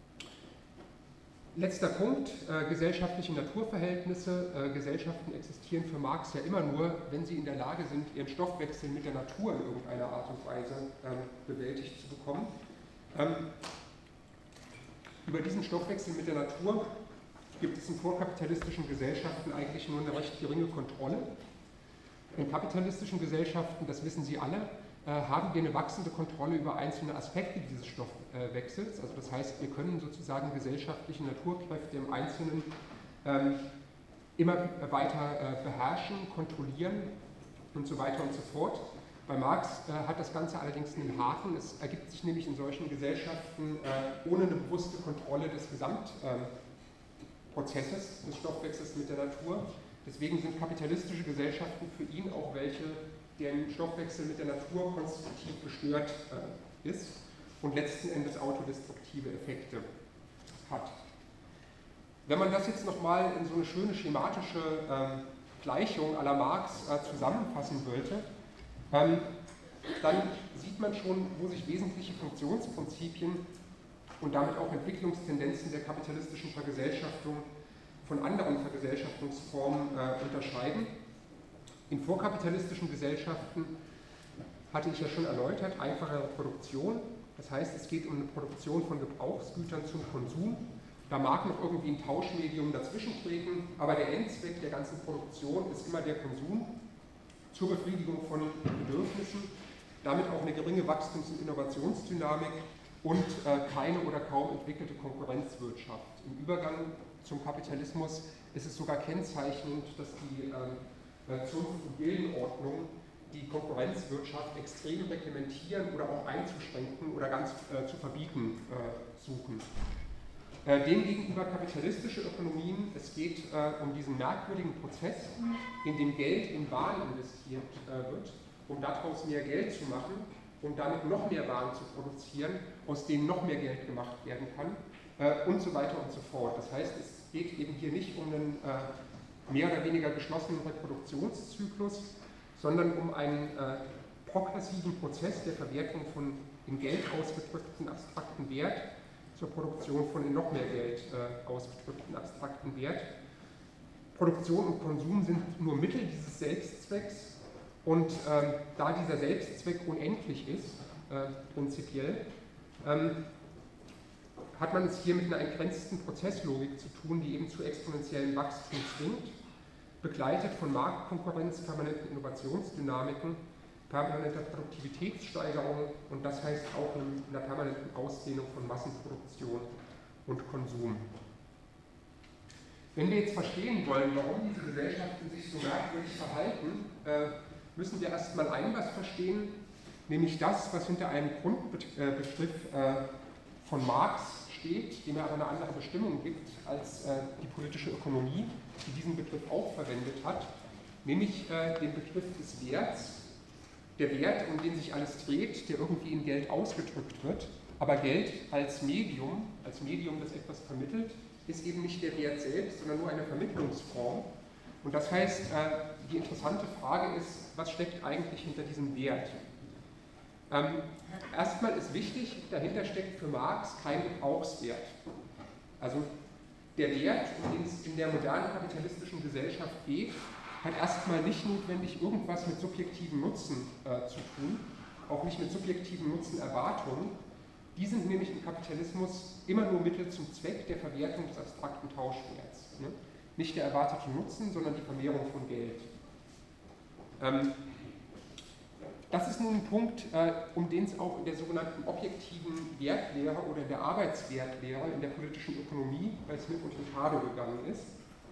Letzter Punkt, äh, gesellschaftliche Naturverhältnisse. Äh, Gesellschaften existieren für Marx ja immer nur, wenn sie in der Lage sind, ihren Stoffwechsel mit der Natur in irgendeiner Art und Weise ähm, bewältigt zu bekommen. Ähm, über diesen Stoffwechsel mit der Natur gibt es in vorkapitalistischen Gesellschaften eigentlich nur eine recht geringe Kontrolle. In kapitalistischen Gesellschaften, das wissen Sie alle, äh, haben wir eine wachsende Kontrolle über einzelne Aspekte dieses Stoffwechsels. Also das heißt, wir können sozusagen gesellschaftliche Naturkräfte im Einzelnen ähm, immer weiter äh, beherrschen, kontrollieren und so weiter und so fort. Bei Marx äh, hat das Ganze allerdings einen Haken. Es ergibt sich nämlich in solchen Gesellschaften äh, ohne eine bewusste Kontrolle des Gesamtprozesses ähm, des Stoffwechsels mit der Natur. Deswegen sind kapitalistische Gesellschaften für ihn auch welche, deren Stoffwechsel mit der Natur konstitutiv gestört äh, ist und letzten Endes autodestruktive Effekte hat. Wenn man das jetzt nochmal in so eine schöne schematische ähm, Gleichung à la Marx äh, zusammenfassen wollte, ähm, dann sieht man schon, wo sich wesentliche Funktionsprinzipien und damit auch Entwicklungstendenzen der kapitalistischen Vergesellschaftung von anderen Vergesellschaftungsformen äh, unterscheiden. In vorkapitalistischen Gesellschaften hatte ich ja schon erläutert, einfachere Produktion. Das heißt, es geht um eine Produktion von Gebrauchsgütern zum Konsum. Da mag noch irgendwie ein Tauschmedium dazwischen treten, aber der Endzweck der ganzen Produktion ist immer der Konsum zur Befriedigung von Bedürfnissen, damit auch eine geringe Wachstums- und Innovationsdynamik und äh, keine oder kaum entwickelte Konkurrenzwirtschaft. Im Übergang zum Kapitalismus ist es sogar kennzeichnend, dass die äh, Zunft- und Gildenordnung die Konkurrenzwirtschaft extrem reglementieren oder auch einzuschränken oder ganz äh, zu verbieten äh, suchen. Äh, demgegenüber kapitalistische Ökonomien, es geht äh, um diesen merkwürdigen Prozess, in dem Geld in Waren investiert äh, wird, um daraus mehr Geld zu machen, um damit noch mehr Waren zu produzieren, aus denen noch mehr Geld gemacht werden kann äh, und so weiter und so fort. Das heißt, es geht eben hier nicht um einen äh, mehr oder weniger geschlossenen Reproduktionszyklus, sondern um einen äh, progressiven Prozess der Verwertung von in Geld ausgedrückten abstrakten Wert zur Produktion von in noch mehr Geld äh, ausgedrückten abstrakten Wert. Produktion und Konsum sind nur Mittel dieses Selbstzwecks und ähm, da dieser Selbstzweck unendlich ist, äh, prinzipiell, ähm, hat man es hier mit einer entgrenzten Prozesslogik zu tun, die eben zu exponentiellem Wachstum zwingt, begleitet von Marktkonkurrenz, permanenten Innovationsdynamiken, permanenter Produktivitätssteigerung und das heißt auch einer permanenten Ausdehnung von Massenproduktion und Konsum. Wenn wir jetzt verstehen wollen, warum diese Gesellschaften sich so merkwürdig verhalten, äh, müssen wir erstmal ein was verstehen, nämlich das, was hinter einem Grundbegriff äh, von Marx steht, dem er aber eine andere Bestimmung gibt als äh, die politische Ökonomie, die diesen Begriff auch verwendet hat, nämlich äh, den Begriff des Werts. Der Wert, um den sich alles dreht, der irgendwie in Geld ausgedrückt wird, aber Geld als Medium, als Medium, das etwas vermittelt, ist eben nicht der Wert selbst, sondern nur eine Vermittlungsform. Und das heißt, die interessante Frage ist, was steckt eigentlich hinter diesem Wert? Ähm, erstmal ist wichtig, dahinter steckt für Marx kein Gebrauchswert. Also der Wert, um den es in der modernen kapitalistischen Gesellschaft geht, hat erstmal nicht notwendig irgendwas mit subjektiven Nutzen äh, zu tun, auch nicht mit subjektiven Nutzenerwartungen. Die sind nämlich im Kapitalismus immer nur Mittel zum Zweck der Verwertung des abstrakten Tauschwerts. Ne? Nicht der erwartete Nutzen, sondern die Vermehrung von Geld. Ähm, das ist nun ein Punkt, äh, um den es auch in der sogenannten objektiven Wertlehre oder in der Arbeitswertlehre, in der politischen Ökonomie bei Smith und Ricardo gegangen ist.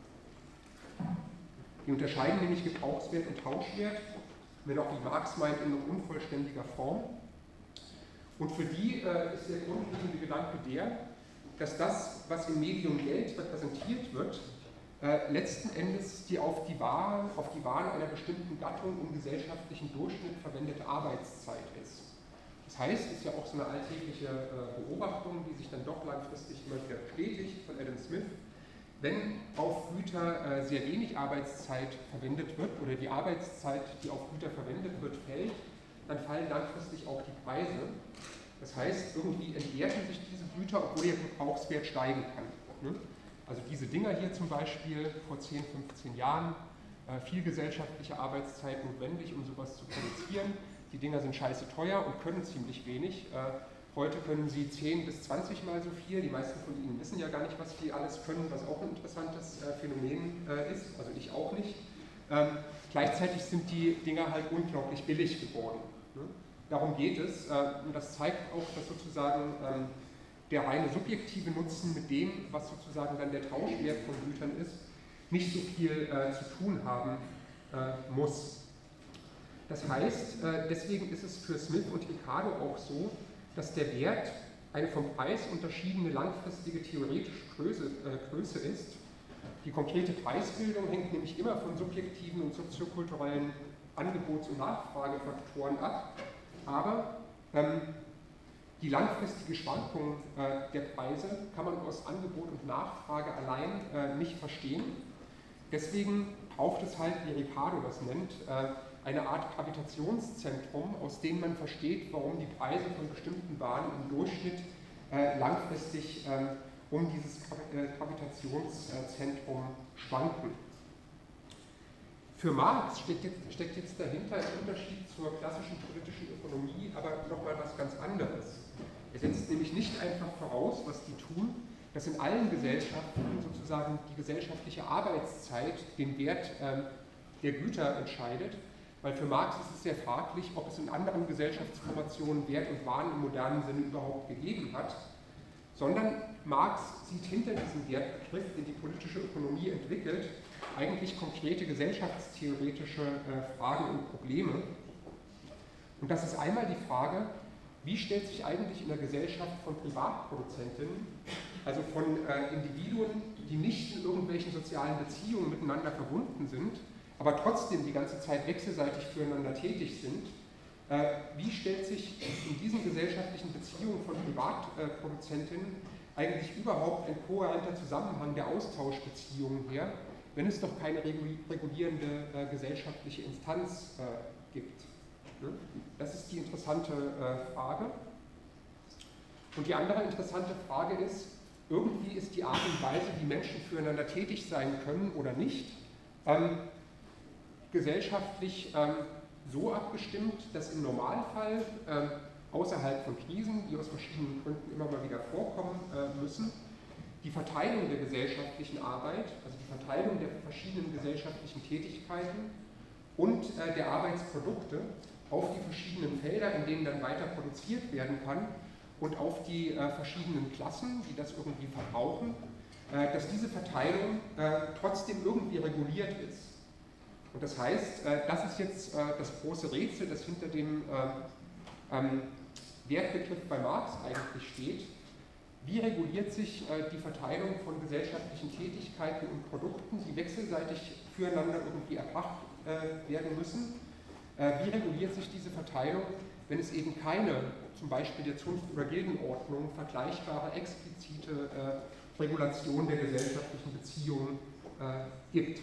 Die unterscheiden nämlich Gebrauchswert und Tauschwert, wenn auch wie Marx meint, in noch unvollständiger Form. Und für die äh, ist der grundlegende Gedanke der, dass das, was im Medium Geld repräsentiert wird, äh, letzten Endes die auf die Ware, auf die Ware einer bestimmten Gattung im gesellschaftlichen Durchschnitt verwendete Arbeitszeit ist. Das heißt, es ist ja auch so eine alltägliche äh, Beobachtung, die sich dann doch langfristig immer wieder bestätigt von Adam Smith. Wenn auf Güter äh, sehr wenig Arbeitszeit verwendet wird oder die Arbeitszeit, die auf Güter verwendet wird, fällt, dann fallen langfristig auch die Preise. Das heißt, irgendwie entwerten sich diese Güter, obwohl ihr Gebrauchswert steigen kann. Ne? Also diese Dinger hier zum Beispiel vor zehn, fünfzehn Jahren, äh, viel gesellschaftliche Arbeitszeit notwendig, um sowas zu produzieren. Die Dinger sind scheiße teuer und können ziemlich wenig. Äh, heute können sie zehn bis zwanzig Mal so viel. Die meisten von Ihnen wissen ja gar nicht, was die alles können, was auch ein interessantes äh, Phänomen äh, ist. Also ich auch nicht. Ähm, gleichzeitig sind die Dinger halt unglaublich billig geworden. Ne? Darum geht es. Äh, und das zeigt auch, dass sozusagen ähm, der reine subjektive Nutzen mit dem, was sozusagen dann der Tauschwert von Gütern ist, nicht so viel äh, zu tun haben äh, muss. Das heißt, äh, deswegen ist es für Smith und Ricardo auch so, dass der Wert eine vom Preis unterschiedene langfristige theoretische Größe, äh, Größe ist. Die konkrete Preisbildung hängt nämlich immer von subjektiven und soziokulturellen Angebots- und Nachfragefaktoren ab, aber ähm, Die langfristige Schwankung äh, der Preise kann man aus Angebot und Nachfrage allein äh, nicht verstehen. Deswegen braucht es halt, wie Ricardo das nennt, äh, eine Art Gravitationszentrum, aus dem man versteht, warum die Preise von bestimmten Waren im Durchschnitt äh, langfristig äh, um dieses Gravitationszentrum schwanken. Für Marx steckt jetzt, steckt jetzt dahinter im Unterschied zur klassischen politischen Ökonomie aber nochmal was ganz anderes. Er setzt nämlich nicht einfach voraus, was die tun, dass in allen Gesellschaften sozusagen die gesellschaftliche Arbeitszeit den Wert äh, der Güter entscheidet, weil für Marx ist es sehr fraglich, ob es in anderen Gesellschaftsformationen Wert und Waren im modernen Sinne überhaupt gegeben hat, sondern Marx sieht hinter diesem Wertbegriff, den die politische Ökonomie entwickelt, eigentlich konkrete gesellschaftstheoretische äh, Fragen und Probleme. Und das ist einmal die Frage, wie stellt sich eigentlich in der Gesellschaft von Privatproduzentinnen, also von äh, Individuen, die nicht in irgendwelchen sozialen Beziehungen miteinander verbunden sind, aber trotzdem die ganze Zeit wechselseitig füreinander tätig sind, äh, wie stellt sich in diesen gesellschaftlichen Beziehungen von Privatproduzentinnen eigentlich überhaupt ein kohärenter Zusammenhang der Austauschbeziehungen her, wenn es doch keine regulierende äh, gesellschaftliche Instanz äh, gibt. Ne? Das ist die interessante äh, Frage. Und die andere interessante Frage ist, irgendwie ist die Art und Weise, wie Menschen füreinander tätig sein können oder nicht, ähm, gesellschaftlich ähm, so abgestimmt, dass im Normalfall ähm, außerhalb von Krisen, die aus verschiedenen Gründen immer mal wieder vorkommen äh, müssen, die Verteilung der gesellschaftlichen Arbeit, also die Verteilung der verschiedenen gesellschaftlichen Tätigkeiten und äh, der Arbeitsprodukte auf die verschiedenen Felder, in denen dann weiter produziert werden kann, und auf die äh, verschiedenen Klassen, die das irgendwie verbrauchen, äh, dass diese Verteilung äh, trotzdem irgendwie reguliert ist. Und das heißt, äh, das ist jetzt äh, das große Rätsel, das hinter dem äh, ähm, Wertbegriff bei Marx eigentlich steht. Wie reguliert sich äh, die Verteilung von gesellschaftlichen Tätigkeiten und Produkten, die wechselseitig füreinander irgendwie erbracht äh, werden müssen? Äh, wie reguliert sich diese Verteilung, wenn es eben keine, zum Beispiel der Zunft- oder Gildenordnung, vergleichbare, explizite äh, Regulation der gesellschaftlichen Beziehungen äh, gibt?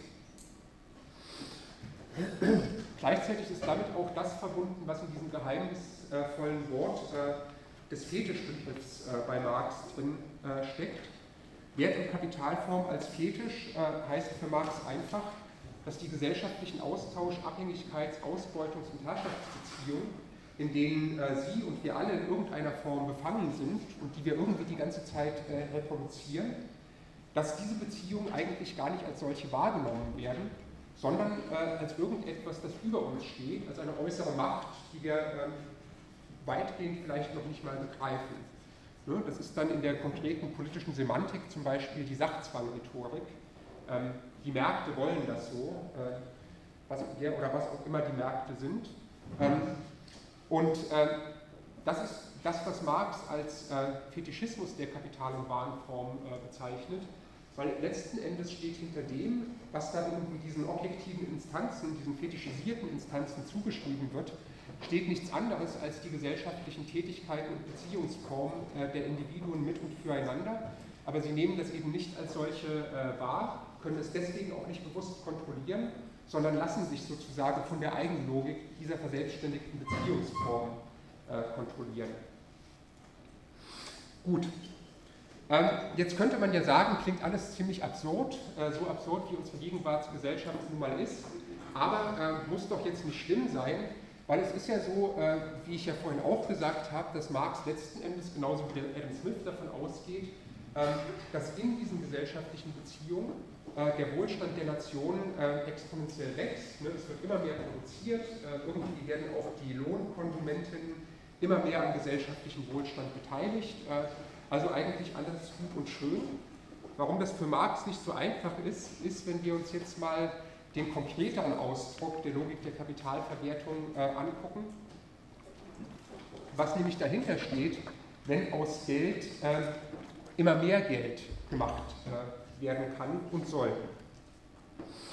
Gleichzeitig ist damit auch das verbunden, was in diesem geheimnisvollen Wort äh, des Fetischbegriffs äh, bei Marx drin äh, steckt. Wert- und Kapitalform als Fetisch äh, heißt für Marx einfach, dass die gesellschaftlichen Austausch-, Abhängigkeits-, Ausbeutungs- und Herrschaftsbeziehungen, in denen äh, Sie und wir alle in irgendeiner Form befangen sind und die wir irgendwie die ganze Zeit äh, reproduzieren, dass diese Beziehungen eigentlich gar nicht als solche wahrgenommen werden, sondern äh, als irgendetwas, das über uns steht, als eine äußere Macht, die wir ähm, weitgehend vielleicht noch nicht mal begreifen. Ne? Das ist dann in der konkreten politischen Semantik zum Beispiel die Sachzwangrhetorik. Ähm, die Märkte wollen das so, äh, was, der, oder was auch immer die Märkte sind. Ähm, und äh, das ist das, was Marx als äh, Fetischismus der Kapital- und Warenform äh, bezeichnet. Weil letzten Endes steht hinter dem, was da irgendwie diesen objektiven Instanzen, diesen fetischisierten Instanzen zugeschrieben wird, steht nichts anderes als die gesellschaftlichen Tätigkeiten und Beziehungsformen äh, der Individuen mit und füreinander. Aber sie nehmen das eben nicht als solche äh, wahr, können es deswegen auch nicht bewusst kontrollieren, sondern lassen sich sozusagen von der Eigenlogik dieser verselbstständigten Beziehungsform äh, kontrollieren. Gut. Ähm, jetzt könnte man ja sagen, klingt alles ziemlich absurd, äh, so absurd wie unsere Gegenwartsgesellschaft nun mal ist, aber äh, muss doch jetzt nicht schlimm sein, weil es ist ja so, äh, wie ich ja vorhin auch gesagt habe, dass Marx letzten Endes genauso wie der Adam Smith davon ausgeht, äh, dass in diesen gesellschaftlichen Beziehungen äh, der Wohlstand der Nationen äh, exponentiell wächst. Ne? Es wird immer mehr produziert, äh, irgendwie werden auch die Lohnkonsumentinnen immer mehr am gesellschaftlichen Wohlstand beteiligt. Äh, Also eigentlich alles gut und schön. Warum das für Marx nicht so einfach ist, ist, wenn wir uns jetzt mal den konkreteren Ausdruck der Logik der Kapitalverwertung äh, angucken. Was nämlich dahinter steht, wenn aus Geld äh, immer mehr Geld gemacht äh, werden kann und soll.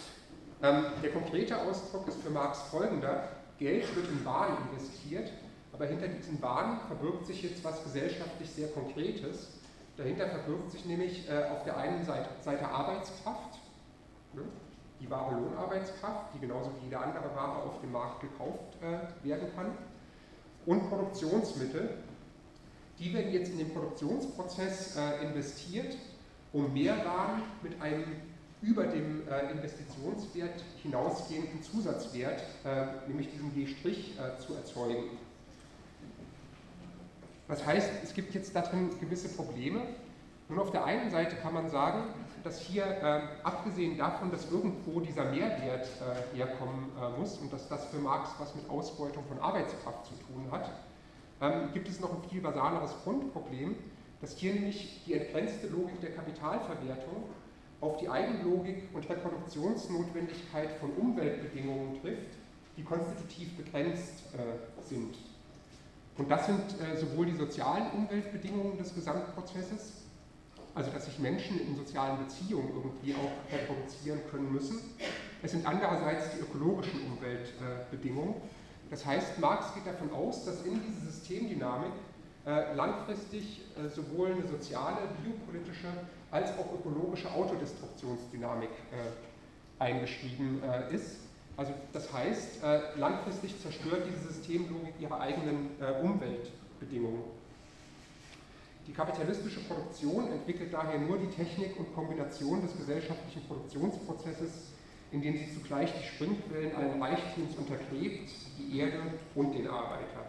Ähm, der konkrete Ausdruck ist für Marx folgender: Geld wird in Waren investiert, Aber hinter diesen Waren verbirgt sich jetzt was gesellschaftlich sehr Konkretes. Dahinter verbirgt sich nämlich äh, auf der einen Seite, Seite Arbeitskraft, ne? Die wahre Lohnarbeitskraft, die genauso wie jede andere Ware auf dem Markt gekauft äh, werden kann, und Produktionsmittel, die werden jetzt in den Produktionsprozess äh, investiert, um mehr Waren mit einem über dem äh, Investitionswert hinausgehenden Zusatzwert, äh, nämlich diesem G' äh, zu erzeugen. Das heißt, es gibt jetzt darin gewisse Probleme. Nun, auf der einen Seite kann man sagen, dass hier, äh, abgesehen davon, dass irgendwo dieser Mehrwert äh, herkommen äh, muss und dass das für Marx was mit Ausbeutung von Arbeitskraft zu tun hat, ähm, gibt es noch ein viel basaleres Grundproblem, dass hier nämlich die entgrenzte Logik der Kapitalverwertung auf die Eigenlogik und Reproduktionsnotwendigkeit von Umweltbedingungen trifft, die konstitutiv begrenzt äh, sind. Und das sind äh, sowohl die sozialen Umweltbedingungen des Gesamtprozesses, also dass sich Menschen in sozialen Beziehungen irgendwie auch reproduzieren können müssen. Es sind andererseits die ökologischen Umweltbedingungen. Äh, das heißt, Marx geht davon aus, dass in diese Systemdynamik äh, langfristig äh, sowohl eine soziale, biopolitische als auch ökologische Autodestruktionsdynamik äh, eingeschrieben äh, ist. Also das heißt, äh, langfristig zerstört diese Systemlogik ihre eigenen äh, Umweltbedingungen. Die kapitalistische Produktion entwickelt daher nur die Technik und Kombination des gesellschaftlichen Produktionsprozesses, in dem sie zugleich die Springquellen allen Reichtums untergräbt, die Erde und den Arbeiter.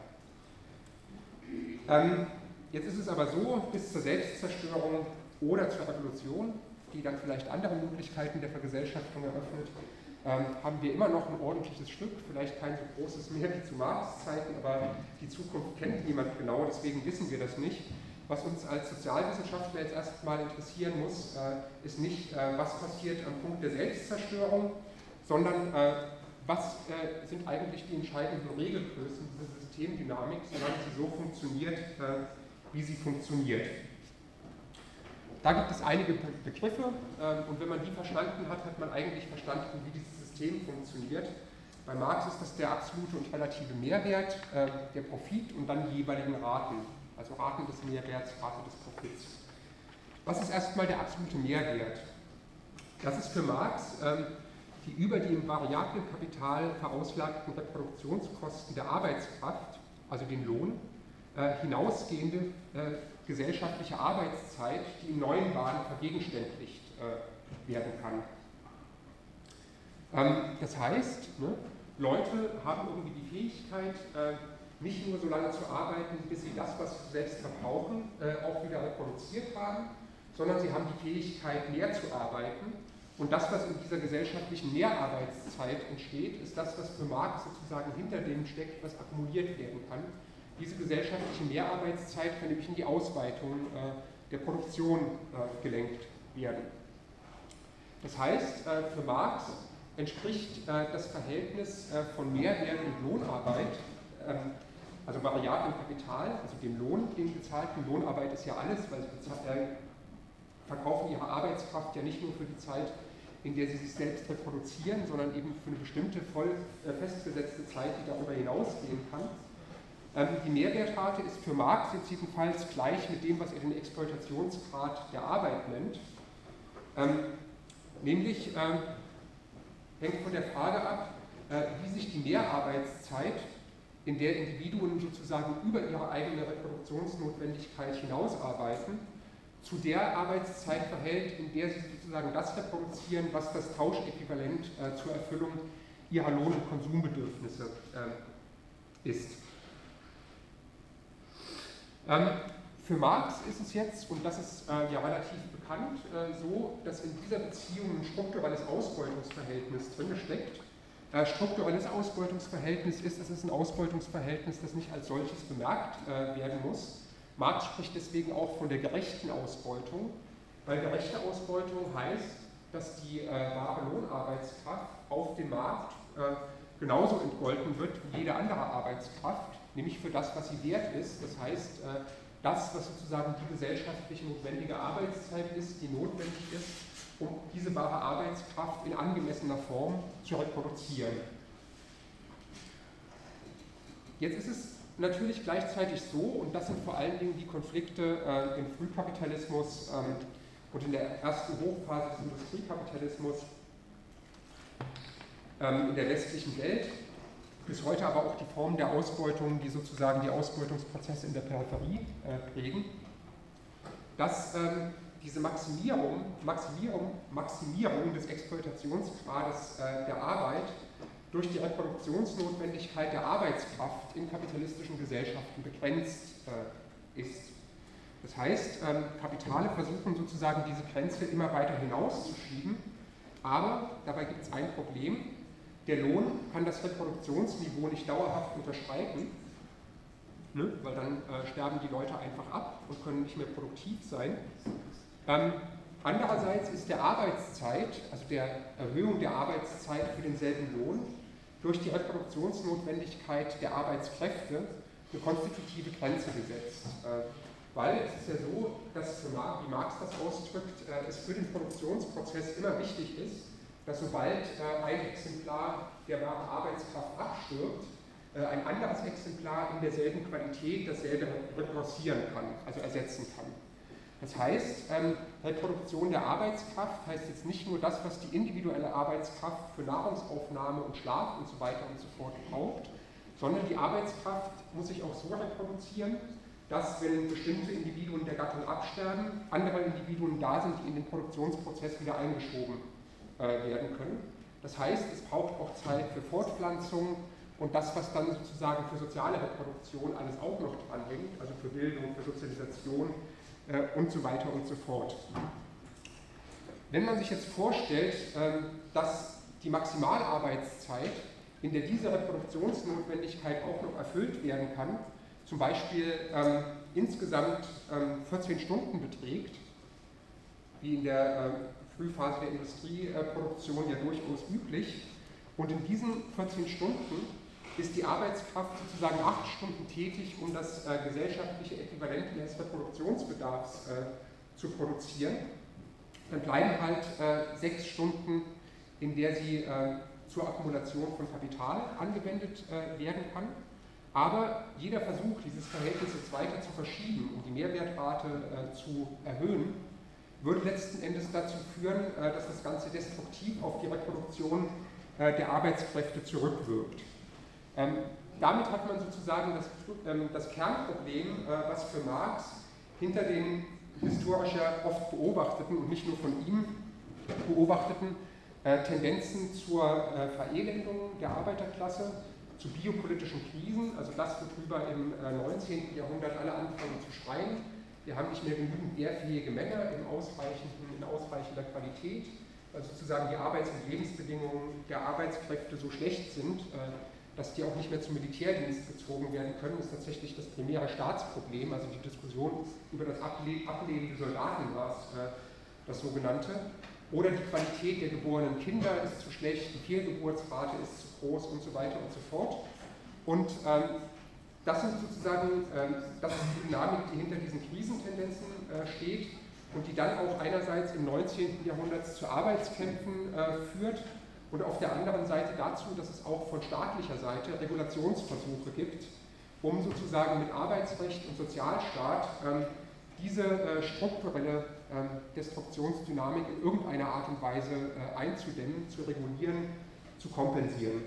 Ähm, jetzt ist es aber so, bis zur Selbstzerstörung oder zur Revolution, die dann vielleicht andere Möglichkeiten der Vergesellschaftung eröffnet, ähm, haben wir immer noch ein ordentliches Stück, vielleicht kein so großes mehr wie zu Marx' Zeiten, aber die Zukunft kennt niemand genau, deswegen wissen wir das nicht. Was uns als Sozialwissenschaftler jetzt erstmal interessieren muss, äh, ist nicht, äh, was passiert am Punkt der Selbstzerstörung, sondern äh, was äh, sind eigentlich die entscheidenden Regelgrößen dieser Systemdynamik, solange sie so funktioniert, äh, wie sie funktioniert. Da gibt es einige Begriffe äh, und wenn man die verstanden hat, hat man eigentlich verstanden, wie dieses System funktioniert. Bei Marx ist das der absolute und relative Mehrwert, äh, der Profit und dann die jeweiligen Raten, also Raten des Mehrwerts, Rate des Profits. Was ist erstmal der absolute Mehrwert? Das ist für Marx ähm, die über die im variablen Kapital verauslagten Reproduktionskosten der Arbeitskraft, also den Lohn, äh, hinausgehende äh, gesellschaftliche Arbeitszeit, die in neuen Bahnen vergegenständlicht äh, werden kann. Ähm, das heißt, ne, Leute haben irgendwie die Fähigkeit, äh, nicht nur so lange zu arbeiten, bis sie das, was sie selbst verbrauchen, äh, auch wieder reproduziert haben, sondern sie haben die Fähigkeit, mehr zu arbeiten. Und das, was in dieser gesellschaftlichen Mehrarbeitszeit entsteht, ist das, was für Marx sozusagen hinter dem steckt, was akkumuliert werden kann. Diese gesellschaftliche Mehrarbeitszeit kann nämlich in die Ausweitung äh, der Produktion äh, gelenkt werden. Das heißt, äh, für Marx entspricht äh, das Verhältnis äh, von Mehrwert und Lohnarbeit, ähm, also variablem Kapital, also dem Lohn, den bezahlten. Lohnarbeit ist ja alles, weil sie äh, verkaufen ihre Arbeitskraft ja nicht nur für die Zeit, in der sie sich selbst reproduzieren, sondern eben für eine bestimmte voll äh, festgesetzte Zeit, die darüber hinausgehen kann. Ähm, die Mehrwertrate ist für Marx jetzt jedenfalls gleich mit dem, was er den Exploitationsgrad der Arbeit nennt. Ähm, nämlich ähm, hängt von der Frage ab, äh, wie sich die Mehrarbeitszeit, in der Individuen sozusagen über ihre eigene Reproduktionsnotwendigkeit hinausarbeiten, zu der Arbeitszeit verhält, in der sie sozusagen das reproduzieren, was das Tauschäquivalent äh, zur Erfüllung ihrer Lohn- und Konsumbedürfnisse äh, ist. Ähm, für Marx ist es jetzt, und das ist äh, ja relativ bekannt, äh, so, dass in dieser Beziehung ein strukturelles Ausbeutungsverhältnis drin steckt. Äh, strukturelles Ausbeutungsverhältnis ist, es ist ein Ausbeutungsverhältnis, das nicht als solches bemerkt äh, werden muss. Marx spricht deswegen auch von der gerechten Ausbeutung, weil gerechte Ausbeutung heißt, dass die äh, wahre Lohnarbeitskraft auf dem Markt äh, genauso entgolten wird wie jede andere Arbeitskraft, nämlich für das, was sie wert ist. Das heißt, äh, das, was sozusagen die gesellschaftliche notwendige Arbeitszeit ist, die notwendig ist, um diese wahre Arbeitskraft in angemessener Form zu reproduzieren. Jetzt ist es natürlich gleichzeitig so, und das sind vor allen Dingen die Konflikte äh, im Frühkapitalismus ähm, und in der ersten Hochphase des Industriekapitalismus ähm, in der westlichen Welt, bis heute aber auch die Formen der Ausbeutung, die sozusagen die Ausbeutungsprozesse in der Peripherie äh, prägen, dass ähm, diese Maximierung, Maximierung, Maximierung des Exploitationsgrades äh, der Arbeit durch die Reproduktionsnotwendigkeit der Arbeitskraft in kapitalistischen Gesellschaften begrenzt äh, ist. Das heißt, ähm, Kapitale versuchen sozusagen diese Grenze immer weiter hinauszuschieben, aber dabei gibt es ein Problem: Der Lohn kann das Reproduktionsniveau nicht dauerhaft unterschreiten, ne? Weil dann äh, sterben die Leute einfach ab und können nicht mehr produktiv sein. Ähm, andererseits ist der Arbeitszeit, also der Erhöhung der Arbeitszeit für denselben Lohn, durch die Reproduktionsnotwendigkeit der Arbeitskräfte eine konstitutive Grenze gesetzt. Äh, weil es ist ja so, dass, wie Marx das ausdrückt, äh, es für den Produktionsprozess immer wichtig ist, dass sobald äh, ein Exemplar der wahren Arbeitskraft abstirbt, äh, ein anderes Exemplar in derselben Qualität dasselbe reproduzieren kann, also ersetzen kann. Das heißt, ähm, Reproduktion der Arbeitskraft heißt jetzt nicht nur das, was die individuelle Arbeitskraft für Nahrungsaufnahme und Schlaf und so weiter und so fort braucht, sondern die Arbeitskraft muss sich auch so reproduzieren, dass, wenn bestimmte Individuen der Gattung absterben, andere Individuen da sind, die in den Produktionsprozess wieder eingeschoben äh, werden können. Das heißt, es braucht auch Zeit für Fortpflanzung und das, was dann sozusagen für soziale Reproduktion alles auch noch dranhängt, also für Bildung, für Sozialisation äh, und so weiter und so fort. Wenn man sich jetzt vorstellt, äh, dass die Maximalarbeitszeit, in der diese Reproduktionsnotwendigkeit auch noch erfüllt werden kann, zum Beispiel ähm, insgesamt ähm, vierzehn Stunden beträgt, wie in der äh, Frühphase der Industrieproduktion ja durchaus üblich. Und in diesen vierzehn Stunden ist die Arbeitskraft sozusagen acht Stunden tätig, um das äh, gesellschaftliche Äquivalent des Reproduktionsbedarfs äh, zu produzieren. Dann bleiben halt äh, sechs Stunden, in der sie äh, zur Akkumulation von Kapital angewendet äh, werden kann. Aber jeder Versuch, dieses Verhältnis jetzt weiter zu verschieben und die Mehrwertrate äh, zu erhöhen, würde letzten Endes dazu führen, äh, dass das Ganze destruktiv auf die Reproduktion äh, der Arbeitskräfte zurückwirkt. Ähm, damit hat man sozusagen das, ähm, das Kernproblem, äh, was für Marx hinter den historisch ja oft beobachteten und nicht nur von ihm beobachteten äh, Tendenzen zur äh, Verelendung der Arbeiterklasse, zu biopolitischen Krisen, also das, worüber im neunzehnten Jahrhundert alle anfangen zu schreien. Wir haben nicht mehr genügend wehrfähige Männer in, ausreichenden, in ausreichender Qualität, weil sozusagen die Arbeits- und Lebensbedingungen der Arbeitskräfte so schlecht sind, dass die auch nicht mehr zum Militärdienst gezogen werden können, ist tatsächlich das primäre Staatsproblem, also die Diskussion über das ablehnende Soldatenmaß, das sogenannte. Oder die Qualität der geborenen Kinder ist zu schlecht, die Fehlgeburtsrate ist zu groß und so weiter und so fort. Und ähm, das sind sozusagen, ähm, das ist die Dynamik, die hinter diesen Krisentendenzen äh, steht und die dann auch einerseits im neunzehnten Jahrhundert zu Arbeitskämpfen äh, führt und auf der anderen Seite dazu, dass es auch von staatlicher Seite Regulationsversuche gibt, um sozusagen mit Arbeitsrecht und Sozialstaat ähm, diese äh, strukturelle ähm, Destruktionsdynamik in irgendeiner Art und Weise äh, einzudämmen, zu regulieren, zu kompensieren.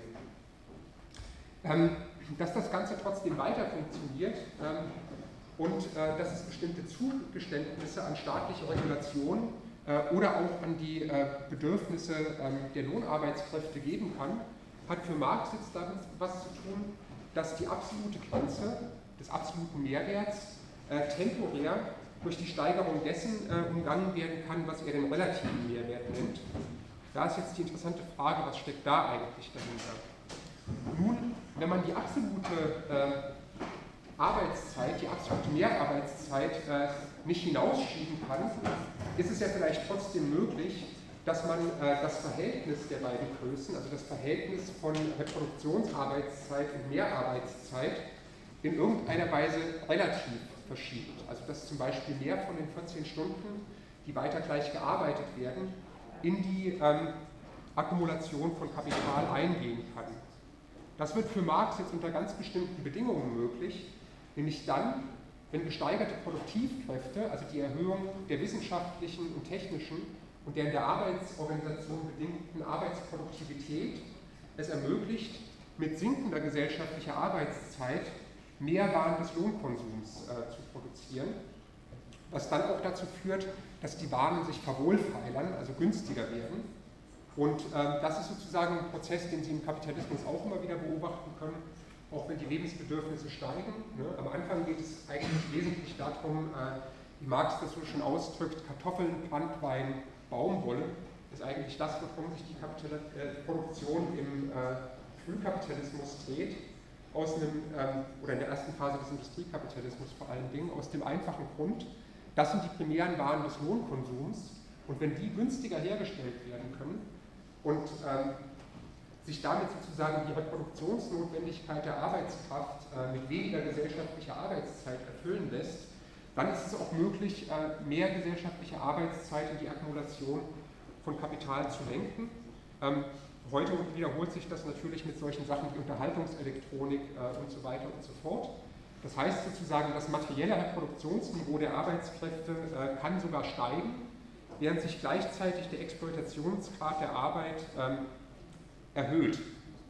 Ähm, dass das Ganze trotzdem weiter funktioniert ähm, und äh, dass es bestimmte Zugeständnisse an staatliche Regulation äh, oder auch an die äh, Bedürfnisse ähm, der Lohnarbeitskräfte geben kann, hat für Marx jetzt damit was zu tun, dass die absolute Grenze des absoluten Mehrwerts äh, temporär durch die Steigerung dessen äh, umgangen werden kann, was er den relativen Mehrwert nennt. Da ist jetzt die interessante Frage, was steckt da eigentlich dahinter? Nun, wenn man die absolute äh, Arbeitszeit, die absolute Mehrarbeitszeit äh, nicht hinausschieben kann, ist es ja vielleicht trotzdem möglich, dass man äh, das Verhältnis der beiden Größen, also das Verhältnis von Reproduktionsarbeitszeit und Mehrarbeitszeit, in irgendeiner Weise relativ verschiebt. Also dass zum Beispiel mehr von den vierzehn Stunden, die weiter gleich gearbeitet werden, in die ähm, Akkumulation von Kapital eingehen kann. Das wird für Marx jetzt unter ganz bestimmten Bedingungen möglich, nämlich dann, wenn gesteigerte Produktivkräfte, also die Erhöhung der wissenschaftlichen und technischen und der in der Arbeitsorganisation bedingten Arbeitsproduktivität es ermöglicht, mit sinkender gesellschaftlicher Arbeitszeit mehr Waren des Lohnkonsums äh, zu produzieren, was dann auch dazu führt, dass die Waren sich verwohlfeilern, also günstiger werden. Und äh, das ist sozusagen ein Prozess, den Sie im Kapitalismus auch immer wieder beobachten können, auch wenn die Lebensbedürfnisse steigen. Ne? Am Anfang geht es eigentlich wesentlich darum, äh, wie Marx das so schon ausdrückt, Kartoffeln, Brandwein, Baumwolle, ist eigentlich das, worum sich die Kapital äh, Produktion im äh, Frühkapitalismus dreht, aus einem, ähm, oder in der ersten Phase des Industriekapitalismus vor allen Dingen, aus dem einfachen Grund, das sind die primären Waren des Lohnkonsums und wenn die günstiger hergestellt werden können und ähm, sich damit sozusagen die Reproduktionsnotwendigkeit der Arbeitskraft äh, mit weniger gesellschaftlicher Arbeitszeit erfüllen lässt, dann ist es auch möglich, äh, mehr gesellschaftliche Arbeitszeit in die Akkumulation von Kapital zu lenken. Ähm, heute wiederholt sich das natürlich mit solchen Sachen wie Unterhaltungselektronik äh, und so weiter und so fort. Das heißt sozusagen, das materielle Reproduktionsniveau der Arbeitskräfte äh, kann sogar steigen, während sich gleichzeitig der Exploitationsgrad der Arbeit ähm, erhöht,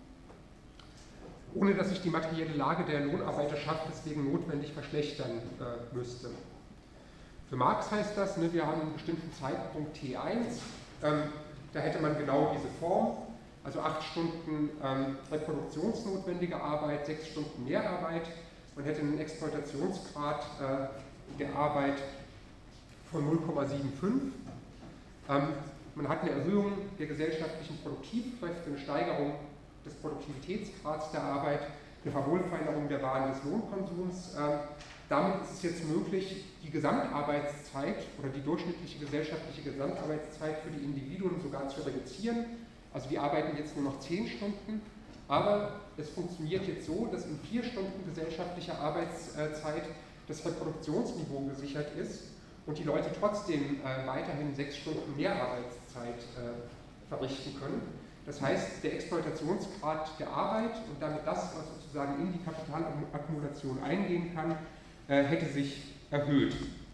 ohne dass sich die materielle Lage der Lohnarbeiterschaft deswegen notwendig verschlechtern äh, müsste. Für Marx heißt das, ne, wir haben einen bestimmten Zeitpunkt T eins, ähm, da hätte man genau diese Form, also acht Stunden ähm, reproduktionsnotwendige Arbeit, sechs Stunden Mehrarbeit. Man hätte einen Exploitationsgrad äh, der Arbeit von null Komma fünfundsiebzig. Ähm, man hat eine Erhöhung der gesellschaftlichen Produktivkräfte, eine Steigerung des Produktivitätsgrads der Arbeit, eine Verwohlfeilerung der Waren des Lohnkonsums. Ähm, damit ist es jetzt möglich, die Gesamtarbeitszeit oder die durchschnittliche gesellschaftliche Gesamtarbeitszeit für die Individuen sogar zu reduzieren. Also die arbeiten jetzt nur noch zehn Stunden, aber es funktioniert jetzt so, dass in vier Stunden gesellschaftlicher Arbeitszeit das Reproduktionsniveau gesichert ist und die Leute trotzdem äh, weiterhin sechs Stunden mehr Arbeitszeit äh, verrichten können. Das heißt, der Exploitationsgrad der Arbeit und damit das, was sozusagen in die Kapitalakkumulation eingehen kann, äh, hätte sich erhöht.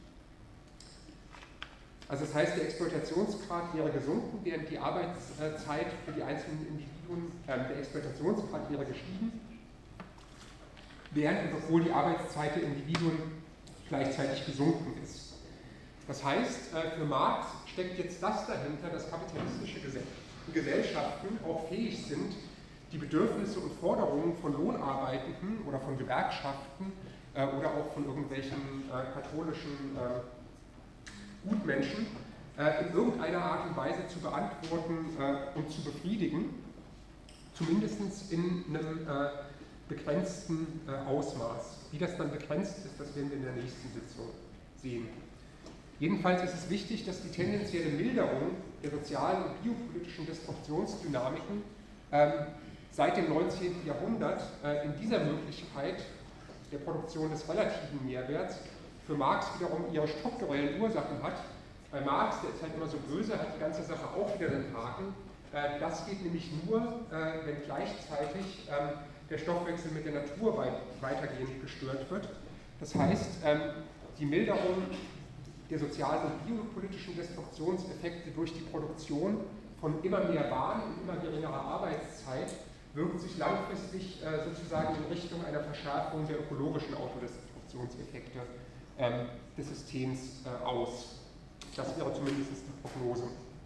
Also das heißt, der Exploitationsgrad wäre gesunken, während die Arbeitszeit für die einzelnen Individuen, äh, der Exploitationsgrad wäre gestiegen, während und obwohl die Arbeitszeit der Individuen gleichzeitig gesunken ist. Das heißt, äh, für Marx steckt jetzt das dahinter, dass kapitalistische Gesellschaften auch fähig sind, die Bedürfnisse und Forderungen von Lohnarbeitenden oder von Gewerkschaften äh, oder auch von irgendwelchen äh, katholischen äh, Gutmenschen äh, in irgendeiner Art und Weise zu beantworten äh, und zu befriedigen, zumindest in einem äh, begrenzten äh, Ausmaß. Wie das dann begrenzt ist, das werden wir in der nächsten Sitzung sehen. Jedenfalls ist es wichtig, dass die tendenzielle Milderung der sozialen und biopolitischen Destruktionsdynamiken ähm, seit dem neunzehnten Jahrhundert äh, in dieser Möglichkeit der Produktion des relativen Mehrwerts für Marx wiederum ihre strukturellen Ursachen hat. Bei Marx, der ist halt immer so böse, hat die ganze Sache auch wieder den Haken. Äh, das geht nämlich nur, äh, wenn gleichzeitig ähm, der Stoffwechsel mit der Natur weit, weitergehend gestört wird. Das heißt, ähm, die Milderung der sozialen und biopolitischen Destruktionseffekte durch die Produktion von immer mehr Waren und immer geringerer Arbeitszeit wirkt sich langfristig äh, sozusagen in Richtung einer Verschärfung der ökologischen Autodestruktionseffekte ähm, des Systems äh, aus. Das wäre zumindest die Prognose.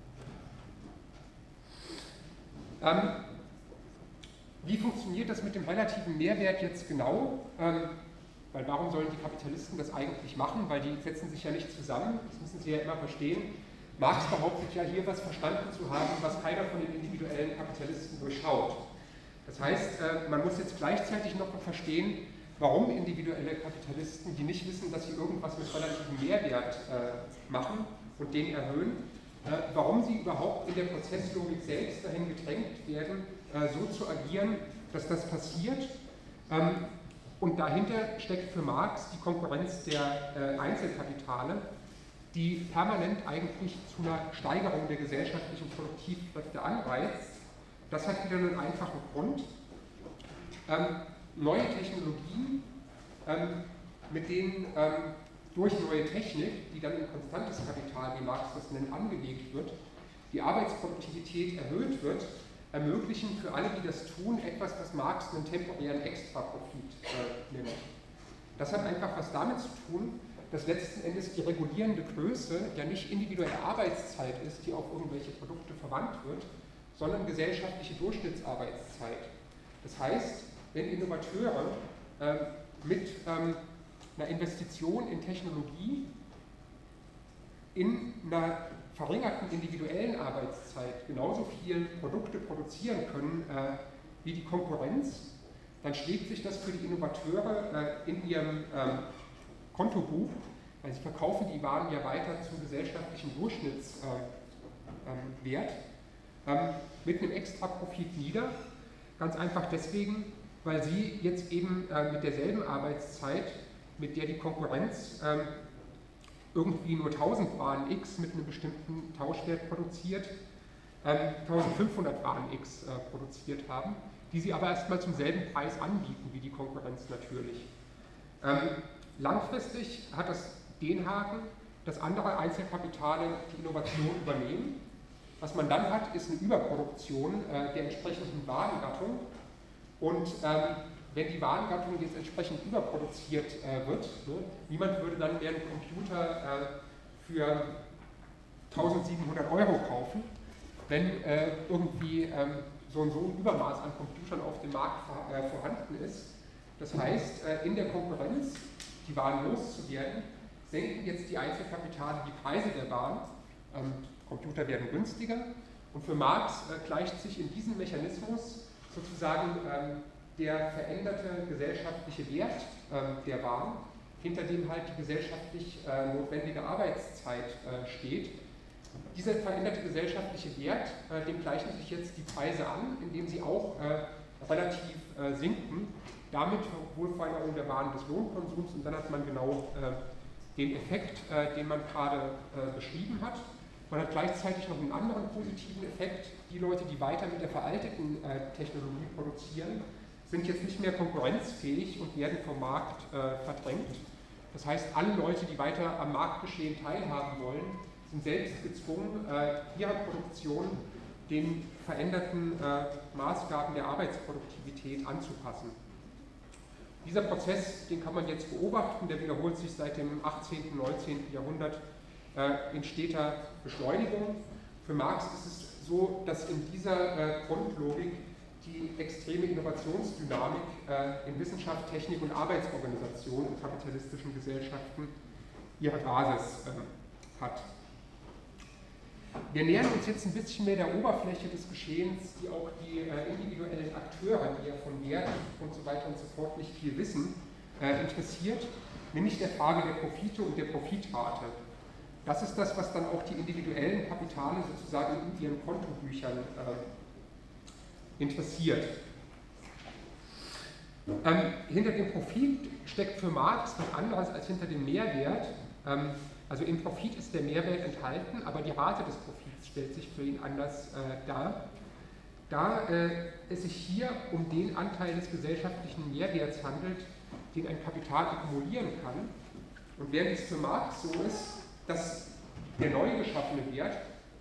Ähm, wie funktioniert das mit dem relativen Mehrwert jetzt genau? Ähm, Weil warum sollen die Kapitalisten das eigentlich machen? Weil die setzen sich ja nicht zusammen, das müssen Sie ja immer verstehen. Marx behauptet ja hier was verstanden zu haben, was keiner von den individuellen Kapitalisten durchschaut. Das heißt, man muss jetzt gleichzeitig noch verstehen, warum individuelle Kapitalisten, die nicht wissen, dass sie irgendwas mit relativem Mehrwert machen und den erhöhen, warum sie überhaupt in der Prozesslogik selbst dahin gedrängt werden, so zu agieren, dass das passiert. Und dahinter steckt für Marx die Konkurrenz der äh, Einzelkapitale, die permanent eigentlich zu einer Steigerung der gesellschaftlichen Produktivkräfte anreizt. Das hat wieder einen einfachen Grund. ähm, neue Technologien, ähm, mit denen ähm, durch neue Technik, die dann in konstantes Kapital, wie Marx das nennt, angelegt wird, die Arbeitsproduktivität erhöht wird, ermöglichen für alle, die das tun, etwas, was Marx einen temporären Extraprofit äh, nennt. Das hat einfach was damit zu tun, dass letzten Endes die regulierende Größe ja nicht individuelle Arbeitszeit ist, die auf irgendwelche Produkte verwandt wird, sondern gesellschaftliche Durchschnittsarbeitszeit. Das heißt, wenn Innovateure äh, mit ähm, einer Investition in Technologie in einer verringerten individuellen Arbeitszeit genauso viel Produkte produzieren können äh, wie die Konkurrenz, dann schlägt sich das für die Innovateure äh, in ihrem ähm, Kontobuch, weil sie verkaufen die Waren ja weiter zum gesellschaftlichen Durchschnittswert, äh, ähm, ähm, mit einem Extraprofit nieder. Ganz einfach deswegen, weil sie jetzt eben äh, mit derselben Arbeitszeit, mit der die Konkurrenz äh, irgendwie nur tausend Waren X mit einem bestimmten Tauschwert produziert, äh, eintausendfünfhundert Waren X äh, produziert haben, die sie aber erstmal zum selben Preis anbieten wie die Konkurrenz natürlich. Ähm, langfristig hat das den Haken, dass andere Einzelkapitale die Innovation übernehmen. Was man dann hat, ist eine Überproduktion äh, der entsprechenden Warengattung. Und ähm, wenn die Warengattung jetzt entsprechend überproduziert äh, wird, ne, niemand würde dann mehr einen Computer äh, für eintausendsiebenhundert Euro kaufen, wenn äh, irgendwie ähm, so ein, so ein Übermaß an Computern auf dem Markt vor, äh, vorhanden ist. Das heißt, äh, in der Konkurrenz, die Waren loszuwerden, senken jetzt die Einzelkapitale die Preise der Waren. Ähm, Computer werden günstiger. Und für Marx äh, gleicht sich in diesem Mechanismus sozusagen ähm, der veränderte gesellschaftliche Wert äh, der Waren, hinter dem halt die gesellschaftlich äh, notwendige Arbeitszeit äh, steht. Dieser veränderte gesellschaftliche Wert, äh, dem gleichen sich jetzt die Preise an, indem sie auch äh, relativ äh, sinken, damit Wohlveränderung der Waren des Lohnkonsums, und dann hat man genau äh, den Effekt, äh, den man gerade äh, beschrieben hat. Man hat gleichzeitig noch einen anderen positiven Effekt. Die Leute, die weiter mit der veralteten äh, Technologie produzieren, sind jetzt nicht mehr konkurrenzfähig und werden vom Markt äh, verdrängt. Das heißt, alle Leute, die weiter am Marktgeschehen teilhaben wollen, sind selbst gezwungen, äh, ihre Produktion den veränderten äh, Maßgaben der Arbeitsproduktivität anzupassen. Dieser Prozess, den kann man jetzt beobachten, der wiederholt sich seit dem achtzehnten, neunzehnten Jahrhundert äh, in steter Beschleunigung. Für Marx ist es so, dass in dieser äh, Grundlogik die extreme Innovationsdynamik äh, in Wissenschaft, Technik und Arbeitsorganisation in kapitalistischen Gesellschaften ihre Basis äh, hat. Wir nähern uns jetzt ein bisschen mehr der Oberfläche des Geschehens, die auch die äh, individuellen Akteure, die ja von Wert und so weiter und so fort nicht viel wissen, äh, interessiert, nämlich der Frage der Profite und der Profitrate. Das ist das, was dann auch die individuellen Kapitale sozusagen in ihren Kontobüchern äh, interessiert. Ähm, hinter dem Profit steckt für Marx was anderes als hinter dem Mehrwert. Ähm, Also im Profit ist der Mehrwert enthalten, aber die Rate des Profits stellt sich für ihn anders äh, dar. Da äh, es sich hier um den Anteil des gesellschaftlichen Mehrwerts handelt, den ein Kapital akkumulieren kann, und während es für Marx so ist, dass der neu geschaffene Wert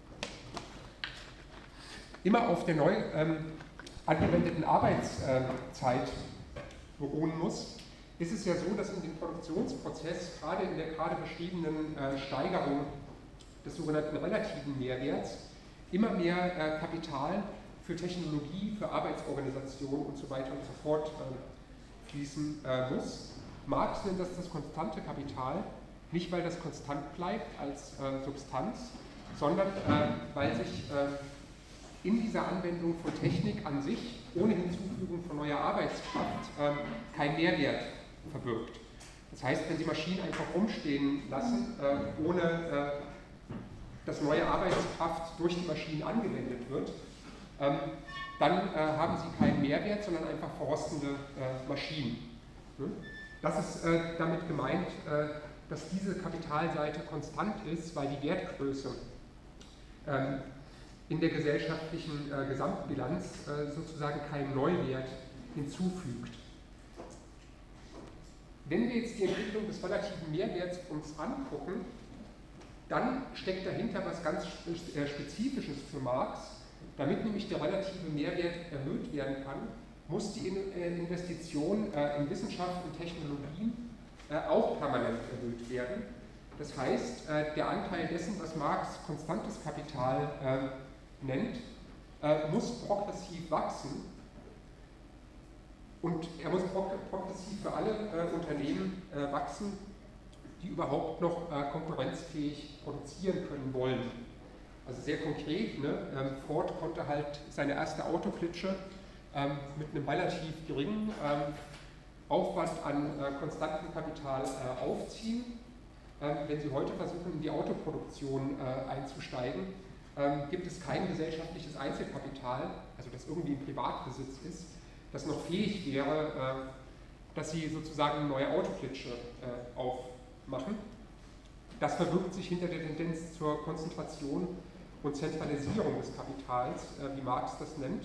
immer auf der neu ähm, angewendeten Arbeitszeit beruhen muss, ist es ja so, dass in dem Produktionsprozess, gerade in der gerade beschriebenen äh, Steigerung des sogenannten relativen Mehrwerts, immer mehr äh, Kapital für Technologie, für Arbeitsorganisation und so weiter und so fort äh, fließen äh, muss. Marx nennt das das konstante Kapital, nicht weil das konstant bleibt als äh, Substanz, sondern äh, weil sich äh, in dieser Anwendung von Technik an sich, ohne Hinzufügung von neuer Arbeitskraft, äh, kein Mehrwert verbirgt. Das heißt, wenn Sie Maschinen einfach rumstehen lassen, äh, ohne äh, dass neue Arbeitskraft durch die Maschinen angewendet wird, ähm, dann äh, haben Sie keinen Mehrwert, sondern einfach verrostende äh, Maschinen. Hm? Das ist äh, damit gemeint, äh, dass diese Kapitalseite konstant ist, weil die Wertgröße ähm, in der gesellschaftlichen äh, Gesamtbilanz äh, sozusagen keinen Neuwert hinzufügt. Wenn wir jetzt die Entwicklung des relativen Mehrwerts uns angucken, dann steckt dahinter was ganz Spezifisches für Marx. Damit nämlich der relative Mehrwert erhöht werden kann, muss die Investition in Wissenschaft und Technologien auch permanent erhöht werden. Das heißt, der Anteil dessen, was Marx konstantes Kapital nennt, muss progressiv wachsen. Und er muss progressiv für alle äh, Unternehmen äh, wachsen, die überhaupt noch äh, konkurrenzfähig produzieren können wollen. Also sehr konkret, ne? ähm, Ford konnte halt seine erste Autoklitsche ähm, mit einem relativ geringen ähm, Aufwand an äh, konstantem Kapital äh, aufziehen. Ähm, wenn Sie heute versuchen, in die Autoproduktion äh, einzusteigen, ähm, gibt es kein gesellschaftliches Einzelkapital, also das irgendwie im Privatbesitz ist, das noch fähig wäre, dass sie sozusagen eine neue Autoklitsche aufmachen. Das verbirgt sich hinter der Tendenz zur Konzentration und Zentralisierung des Kapitals, wie Marx das nennt.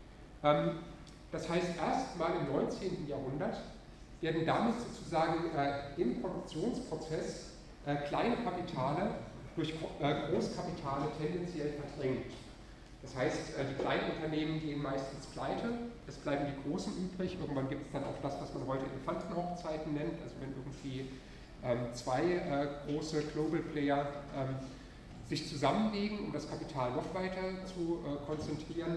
Das heißt, erstmal im neunzehnten Jahrhundert werden damit sozusagen im Produktionsprozess kleine Kapitale durch Großkapitale tendenziell verdrängt. Das heißt, die kleinen Unternehmen gehen meistens pleite, es bleiben die großen übrig, irgendwann gibt es dann auch das, was man heute Elefantenhochzeiten nennt, also wenn irgendwie ähm, zwei äh, große Global Player ähm, sich zusammenlegen, um das Kapital noch weiter zu äh, konzentrieren.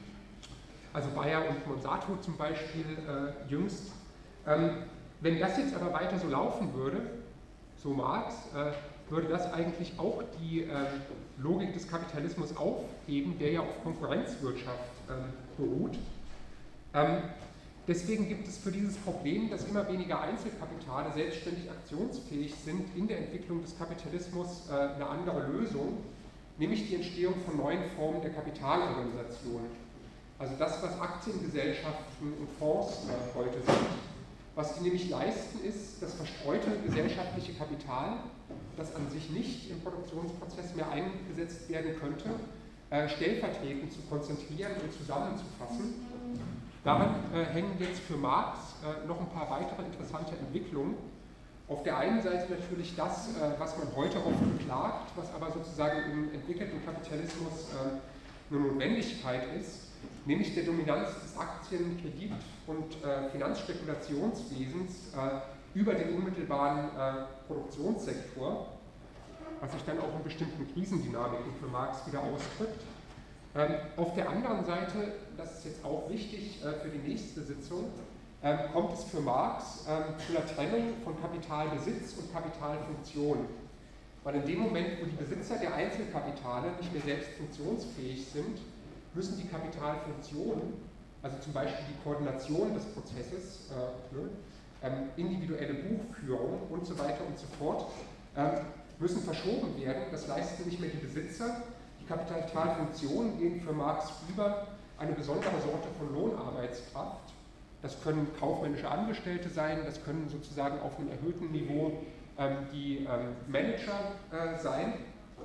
Also Bayer und Monsanto zum Beispiel äh, jüngst. Ähm, wenn das jetzt aber weiter so laufen würde, so Marx, äh, würde das eigentlich auch die äh, Logik des Kapitalismus aufheben, der ja auf Konkurrenzwirtschaft ähm, beruht. Ähm, deswegen gibt es für dieses Problem, dass immer weniger Einzelkapitale selbstständig aktionsfähig sind, in der Entwicklung des Kapitalismus äh, eine andere Lösung, nämlich die Entstehung von neuen Formen der Kapitalorganisation. Also das, was Aktiengesellschaften und Fonds äh, heute sind. Was die nämlich leisten, ist das verstreute gesellschaftliche Kapital, das an sich nicht im Produktionsprozess mehr eingesetzt werden könnte, äh, stellvertretend zu konzentrieren und zusammenzufassen. Daran äh, hängen jetzt für Marx äh, noch ein paar weitere interessante Entwicklungen. Auf der einen Seite natürlich das, äh, was man heute oft beklagt, was aber sozusagen im entwickelten Kapitalismus äh, eine Notwendigkeit ist, nämlich der Dominanz des Aktien-, Kredit- und äh, Finanzspekulationswesens äh, über den unmittelbaren äh, Produktionssektor, was sich dann auch in bestimmten Krisendynamiken für Marx wieder ausdrückt. Ähm, auf der anderen Seite, das ist jetzt auch wichtig äh, für die nächste Sitzung, ähm, kommt es für Marx ähm, zu einer Trennung von Kapitalbesitz und Kapitalfunktion. Weil in dem Moment, wo die Besitzer der Einzelkapitale nicht mehr selbst funktionsfähig sind, müssen die Kapitalfunktionen, also zum Beispiel die Koordination des Prozesses, äh, ne, ähm, individuelle Buchführung und so weiter und so fort, ähm, müssen verschoben werden. Das leisten nicht mehr die Besitzer. Die Kapitalfunktionen gehen für Marx über eine besondere Sorte von Lohnarbeitskraft. Das können kaufmännische Angestellte sein, das können sozusagen auf einem erhöhten Niveau ähm, die ähm, Manager äh, sein.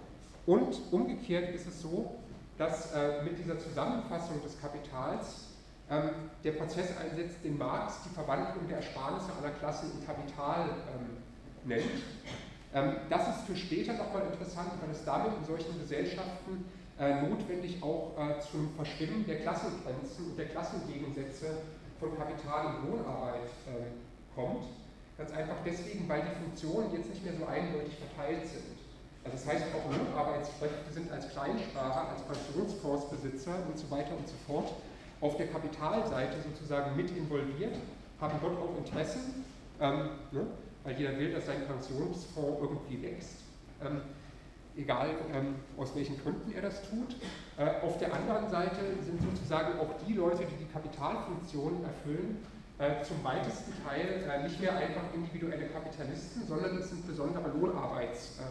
Und umgekehrt ist es so, dass äh, mit dieser Zusammenfassung des Kapitals ähm, der Prozess einsetzt, den Marx die Verwandlung der Ersparnisse aller Klassen in Kapital ähm, nennt. Ähm, das ist für später nochmal interessant, weil es damit in solchen Gesellschaften äh, notwendig auch äh, zum Verschwimmen der Klassengrenzen und der Klassengegensätze von Kapital und Lohnarbeit äh, kommt. Ganz einfach deswegen, weil die Funktionen jetzt nicht mehr so eindeutig verteilt sind. Also das heißt, auch Lohnarbeitskräfte sind als Kleinsparer, als Pensionsfondsbesitzer und so weiter und so fort auf der Kapitalseite sozusagen mit involviert, haben dort auch Interessen, ähm, ne, weil jeder will, dass sein Pensionsfonds irgendwie wächst, ähm, egal ähm, aus welchen Gründen er das tut. Äh, auf der anderen Seite sind sozusagen auch die Leute, die die Kapitalfunktionen erfüllen, äh, zum weitesten Teil äh, nicht mehr einfach individuelle Kapitalisten, sondern es sind besondere Lohnarbeitskräfte.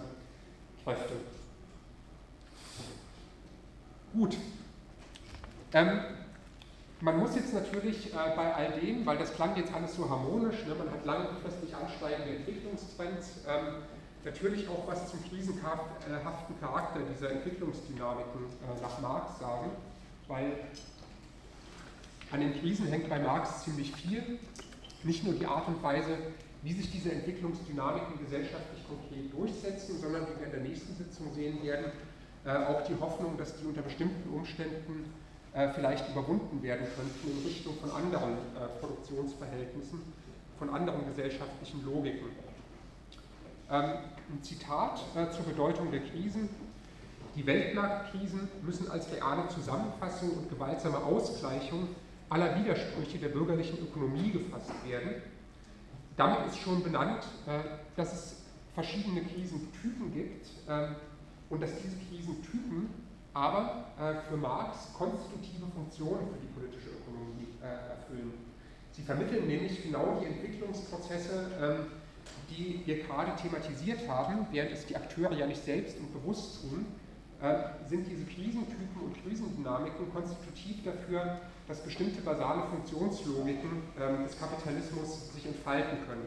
Gut. Ähm, man muss jetzt natürlich äh, bei all dem, weil das klang jetzt alles so harmonisch, ne, man hat langfristig ansteigende Entwicklungstrends, ähm, natürlich auch was zum krisenhaften Charakter dieser Entwicklungsdynamiken äh, nach Marx sagen, weil An den Krisen hängt bei Marx ziemlich viel, nicht nur die Art und Weise, wie sich diese Entwicklungsdynamiken gesellschaftlich konkret durchsetzen, sondern wie wir in der nächsten Sitzung sehen werden, äh, auch die Hoffnung, dass die unter bestimmten Umständen äh, vielleicht überwunden werden könnten in Richtung von anderen äh, Produktionsverhältnissen, von anderen gesellschaftlichen Logiken. Ähm, ein Zitat äh, zur Bedeutung der Krisen. Die Weltmarktkrisen müssen als reale Zusammenfassung und gewaltsame Ausgleichung aller Widersprüche der bürgerlichen Ökonomie gefasst werden. Damit ist schon benannt, äh, dass es verschiedene Krisentypen gibt äh, und dass diese Krisentypen aber äh, für Marx konstitutive Funktionen für die politische Ökonomie äh, erfüllen. Sie vermitteln nämlich genau die Entwicklungsprozesse, äh, die wir gerade thematisiert haben, während es die Akteure ja nicht selbst und bewusst tun, äh, sind diese Krisentypen und Krisendynamiken konstitutiv dafür, dass bestimmte basale Funktionslogiken äh, des Kapitalismus sich entfalten können.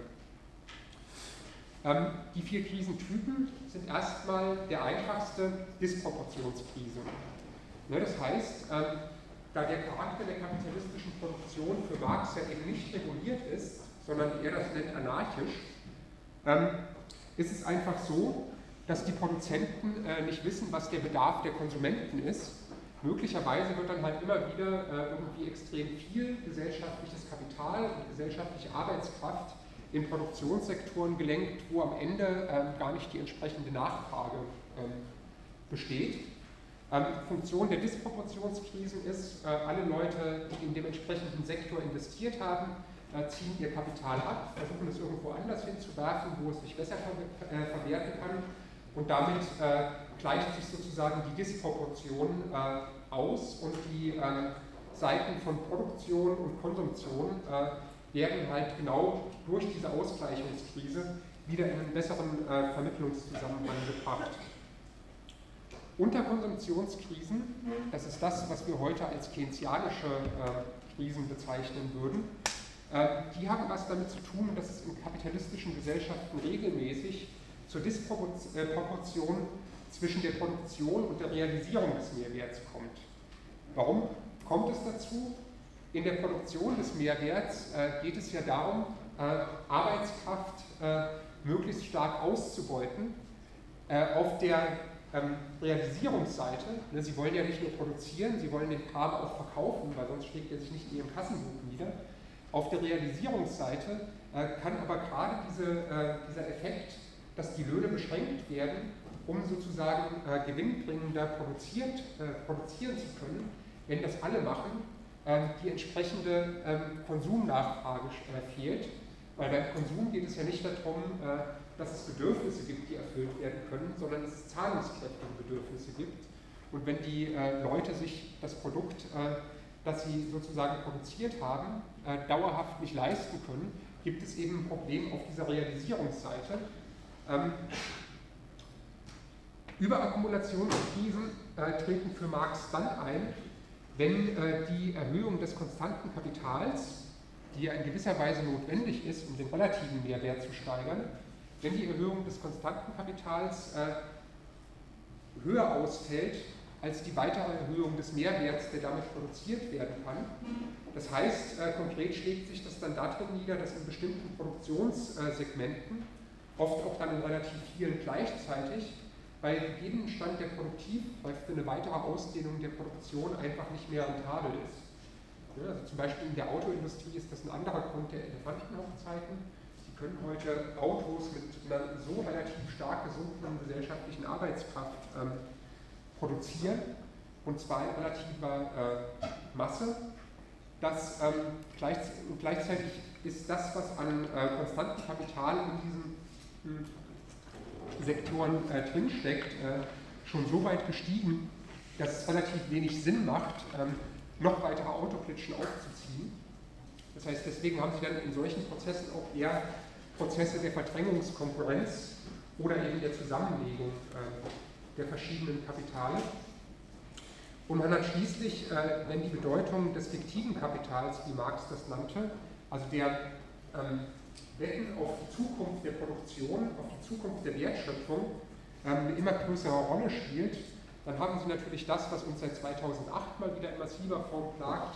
Ähm, die vier Krisentypen sind erstmal der einfachste Disproportionskrise. Ne, das heißt, ähm, da der Charakter der kapitalistischen Produktion für Marx ja eben nicht reguliert ist, sondern er das nennt anarchisch, ähm, ist es einfach so, dass die Produzenten äh, nicht wissen, was der Bedarf der Konsumenten ist. Möglicherweise wird dann halt immer wieder äh, irgendwie extrem viel gesellschaftliches Kapital und gesellschaftliche Arbeitskraft in Produktionssektoren gelenkt, wo am Ende äh, gar nicht die entsprechende Nachfrage äh, besteht. Ähm, Funktion der Disproportionskrisen ist, äh, alle Leute, die in dem entsprechenden Sektor investiert haben, äh, ziehen ihr Kapital ab, versuchen es irgendwo anders hinzuwerfen, wo es sich besser ver äh, verwerten kann. Und damit äh, gleicht sich sozusagen die Disproportion äh, aus und die äh, Seiten von Produktion und Konsumtion äh, werden halt genau durch diese Ausgleichungskrise wieder in einen besseren äh, Vermittlungszusammenhang gebracht. Unterkonsumptionskrisen, das ist das, was wir heute als keynesianische äh, Krisen bezeichnen würden, äh, die haben was damit zu tun, dass es in kapitalistischen Gesellschaften regelmäßig zur Disproportion zwischen der Produktion und der Realisierung des Mehrwerts kommt. Warum kommt es dazu? In der Produktion des Mehrwerts äh, geht es ja darum, äh, Arbeitskraft äh, möglichst stark auszubeuten. Äh, auf der ähm, Realisierungsseite, ne, Sie wollen ja nicht nur produzieren, Sie wollen den Kram auch verkaufen, weil sonst schlägt er sich nicht in Ihrem Kassenbuch nieder. Auf der Realisierungsseite äh, kann aber gerade diese, äh, dieser Effekt, dass die Löhne beschränkt werden, um sozusagen äh, gewinnbringender produziert, äh, produzieren zu können, wenn das alle machen, äh, die entsprechende äh, Konsumnachfrage äh, fehlt. Weil beim Konsum geht es ja nicht darum, äh, dass es Bedürfnisse gibt, die erfüllt werden können, sondern dass es zahlungskräftige Bedürfnisse gibt. Und wenn die äh, Leute sich das Produkt, äh, das sie sozusagen produziert haben, äh, dauerhaft nicht leisten können, gibt es eben ein Problem auf dieser Realisierungsseite. Ähm, Überakkumulationskrisen äh, treten für Marx dann ein, wenn äh, die Erhöhung des konstanten Kapitals, die ja in gewisser Weise notwendig ist, um den relativen Mehrwert zu steigern, wenn die Erhöhung des konstanten Kapitals äh, höher ausfällt als die weitere Erhöhung des Mehrwerts, der damit produziert werden kann. Das heißt, äh, konkret schlägt sich das dann darin nieder, dass in bestimmten Produktionssegmenten, oft auch dann in relativ vielen gleichzeitig, bei gegebenen Stand der Produktivkräfte eine weitere Ausdehnung der Produktion einfach nicht mehr rentabel ist. Ja, also zum Beispiel in der Autoindustrie ist das ein anderer Grund der Elefantenhochzeiten. Sie können heute Autos mit einer so relativ stark gesunkenen gesellschaftlichen Arbeitskraft ähm, produzieren, und zwar in relativer äh, Masse, dass ähm, gleich, gleichzeitig ist das, was an äh, konstantem Kapital in diesen mh, Sektoren äh, drinsteckt, äh, schon so weit gestiegen, dass es relativ wenig Sinn macht, ähm, noch weitere Autoklitschen aufzuziehen. Das heißt, deswegen haben Sie dann in solchen Prozessen auch eher Prozesse der Verdrängungskonkurrenz oder eben der Zusammenlegung äh, der verschiedenen Kapitale. Und man hat schließlich, äh, wenn die Bedeutung des fiktiven Kapitals, wie Marx das nannte, also der ähm, Wetten auf die Zukunft der Produktion, auf die Zukunft der Wertschöpfung ähm, eine immer größere Rolle spielt, dann haben Sie natürlich das, was uns seit zweitausendacht mal wieder in massiver Form plagt,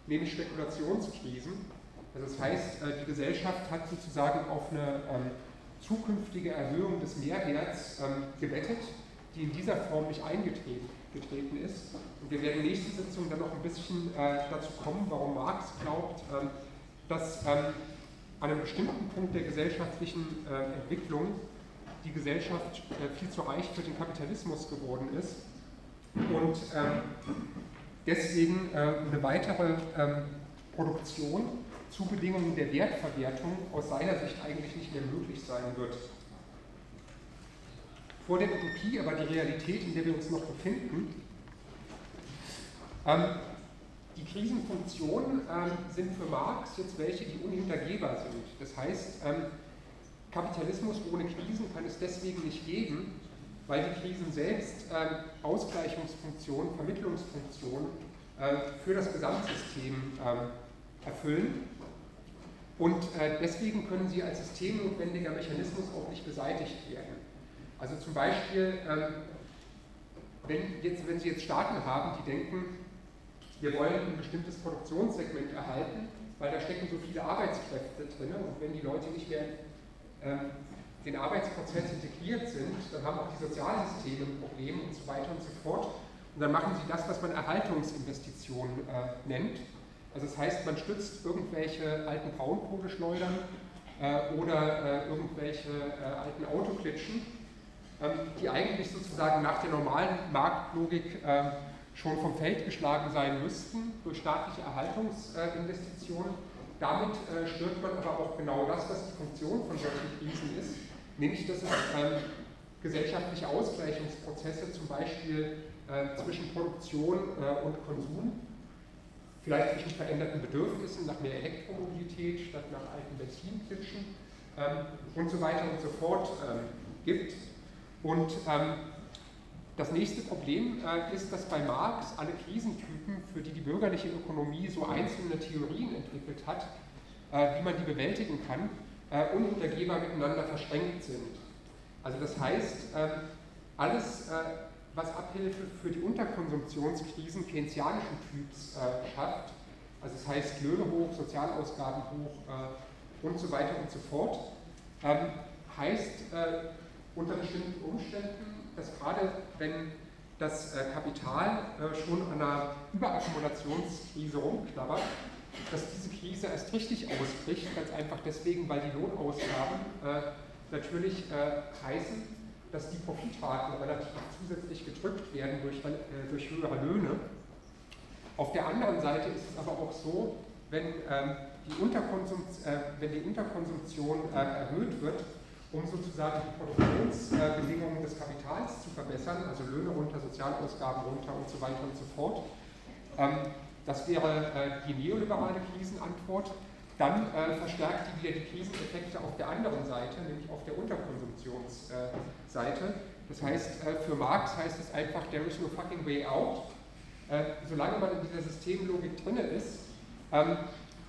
nämlich Spekulationskrisen. Also das heißt, die Gesellschaft hat sozusagen auf eine ähm, zukünftige Erhöhung des Mehrwerts ähm, gewettet, die in dieser Form nicht eingetreten getreten ist. Und wir werden nächste Sitzung dann noch ein bisschen äh, dazu kommen, warum Marx glaubt, ähm, dass ähm, an einem bestimmten Punkt der gesellschaftlichen äh, Entwicklung die Gesellschaft äh, viel zu reich für den Kapitalismus geworden ist und ähm, deswegen äh, eine weitere ähm, Produktion zu Bedingungen der Wertverwertung aus seiner Sicht eigentlich nicht mehr möglich sein wird. Vor der Utopie aber die Realität, in der wir uns noch befinden. Ähm, die Krisenfunktionen ähm, sind für Marx jetzt welche, die unhintergehbar sind. Das heißt, ähm, Kapitalismus ohne Krisen kann es deswegen nicht geben, weil die Krisen selbst ähm, Ausgleichungsfunktionen, Vermittlungsfunktionen äh, für das Gesamtsystem ähm, erfüllen. Und äh, deswegen können sie als systemnotwendiger Mechanismus auch nicht beseitigt werden. Also zum Beispiel, ähm, wenn, jetzt, wenn Sie jetzt Staaten haben, die denken, wir wollen ein bestimmtes Produktionssegment erhalten, weil da stecken so viele Arbeitskräfte drin und wenn die Leute nicht mehr ähm, den Arbeitsprozess integriert sind, dann haben auch die Sozialsysteme ein Problem und so weiter und so fort. Und dann machen sie das, was man Erhaltungsinvestitionen äh, nennt. Also das heißt, man stützt irgendwelche alten Braunkohleschleudern äh, oder äh, irgendwelche äh, alten Autoklitschen, ähm, die eigentlich sozusagen nach der normalen Marktlogik äh, schon vom Feld geschlagen sein müssten durch staatliche Erhaltungsinvestitionen. Äh, Damit äh, stört man aber auch genau das, was die Funktion von solchen Krisen ist, nämlich dass es ähm, gesellschaftliche Ausgleichungsprozesse zum Beispiel äh, zwischen Produktion äh, und Konsum, vielleicht zwischen veränderten Bedürfnissen nach mehr Elektromobilität statt nach alten Benzinklitschen ähm, und so weiter und so fort ähm, gibt. Und ähm, das nächste Problem äh, ist, dass bei Marx alle Krisentypen, für die die bürgerliche Ökonomie so einzelne Theorien entwickelt hat, äh, wie man die bewältigen kann, äh, unhintergehbar miteinander verschränkt sind. Also das heißt, äh, alles, äh, was Abhilfe für die Unterkonsumptionskrisen keynesianischen Typs äh, schafft, also das heißt Löhne hoch, Sozialausgaben hoch äh, und so weiter und so fort, ähm, heißt äh, unter bestimmten Umständen, dass gerade wenn das äh, Kapital äh, schon an einer Überakkumulationskrise rumknabbert, dass diese Krise erst richtig ausbricht, ganz einfach deswegen, weil die Lohnausgaben äh, natürlich äh, heißen, dass die Profitraten relativ zusätzlich gedrückt werden durch, äh, durch höhere Löhne. Auf der anderen Seite ist es aber auch so, wenn, ähm, die, Unterkonsum äh, wenn die Unterkonsumption äh, erhöht wird, um sozusagen die Produktionsbedingungen des Kapitals zu verbessern, also Löhne runter, Sozialausgaben runter und so weiter und so fort. Ähm, das wäre äh, die neoliberale Krisenantwort. Dann äh, verstärkt die wieder die Kriseneffekte auf der anderen Seite, nämlich auf der Unterkonsumptionsseite. Äh, das heißt, äh, für Marx heißt es einfach, there is no fucking way out. Äh, solange man in dieser Systemlogik drin ist, ähm,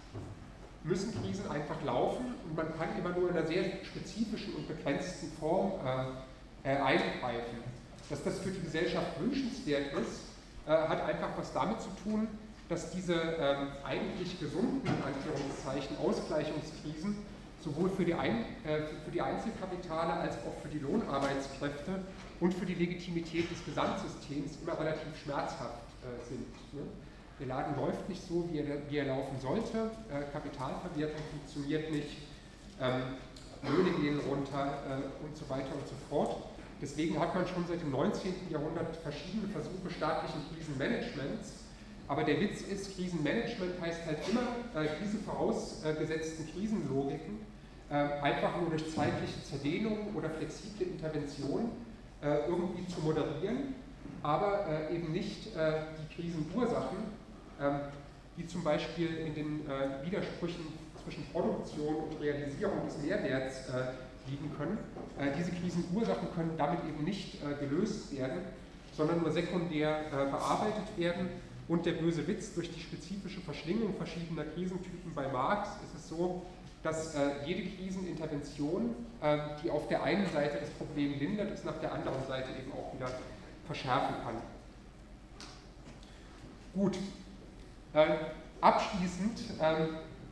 müssen Krisen einfach laufen und man kann immer nur in einer sehr spezifischen und begrenzten Form äh, äh, eingreifen. Dass das für die Gesellschaft wünschenswert ist, äh, hat einfach was damit zu tun, dass diese ähm, eigentlich gesunden, in Anführungszeichen, Ausgleichungskrisen sowohl für die, Ein äh, für die Einzelkapitale als auch für die Lohnarbeitskräfte und für die Legitimität des Gesamtsystems immer relativ schmerzhaft äh, sind. Ne? Der Laden läuft nicht so, wie er, wie er laufen sollte, äh, Kapitalverwertung funktioniert nicht, ähm, Löhne gehen runter äh, und so weiter und so fort. Deswegen hat man schon seit dem neunzehnten Jahrhundert verschiedene Versuche staatlichen Krisenmanagements. Aber der Witz ist, Krisenmanagement heißt halt immer, äh, diese vorausgesetzten Krisenlogiken äh, einfach nur durch zeitliche Zerdehnung oder flexible Intervention äh, irgendwie zu moderieren, aber äh, eben nicht äh, die Krisenursachen, äh, die zum Beispiel in den äh, Widersprüchen zwischen Produktion und Realisierung des Mehrwerts äh, liegen können. Äh, diese Krisenursachen können damit eben nicht äh, gelöst werden, sondern nur sekundär äh, bearbeitet werden. Und der böse Witz, durch die spezifische Verschlingung verschiedener Krisentypen bei Marx ist es so, dass äh, jede Krisenintervention, äh, die auf der einen Seite das Problem lindert, es nach der anderen Seite eben auch wieder verschärfen kann. Gut, äh, abschließend, ähm,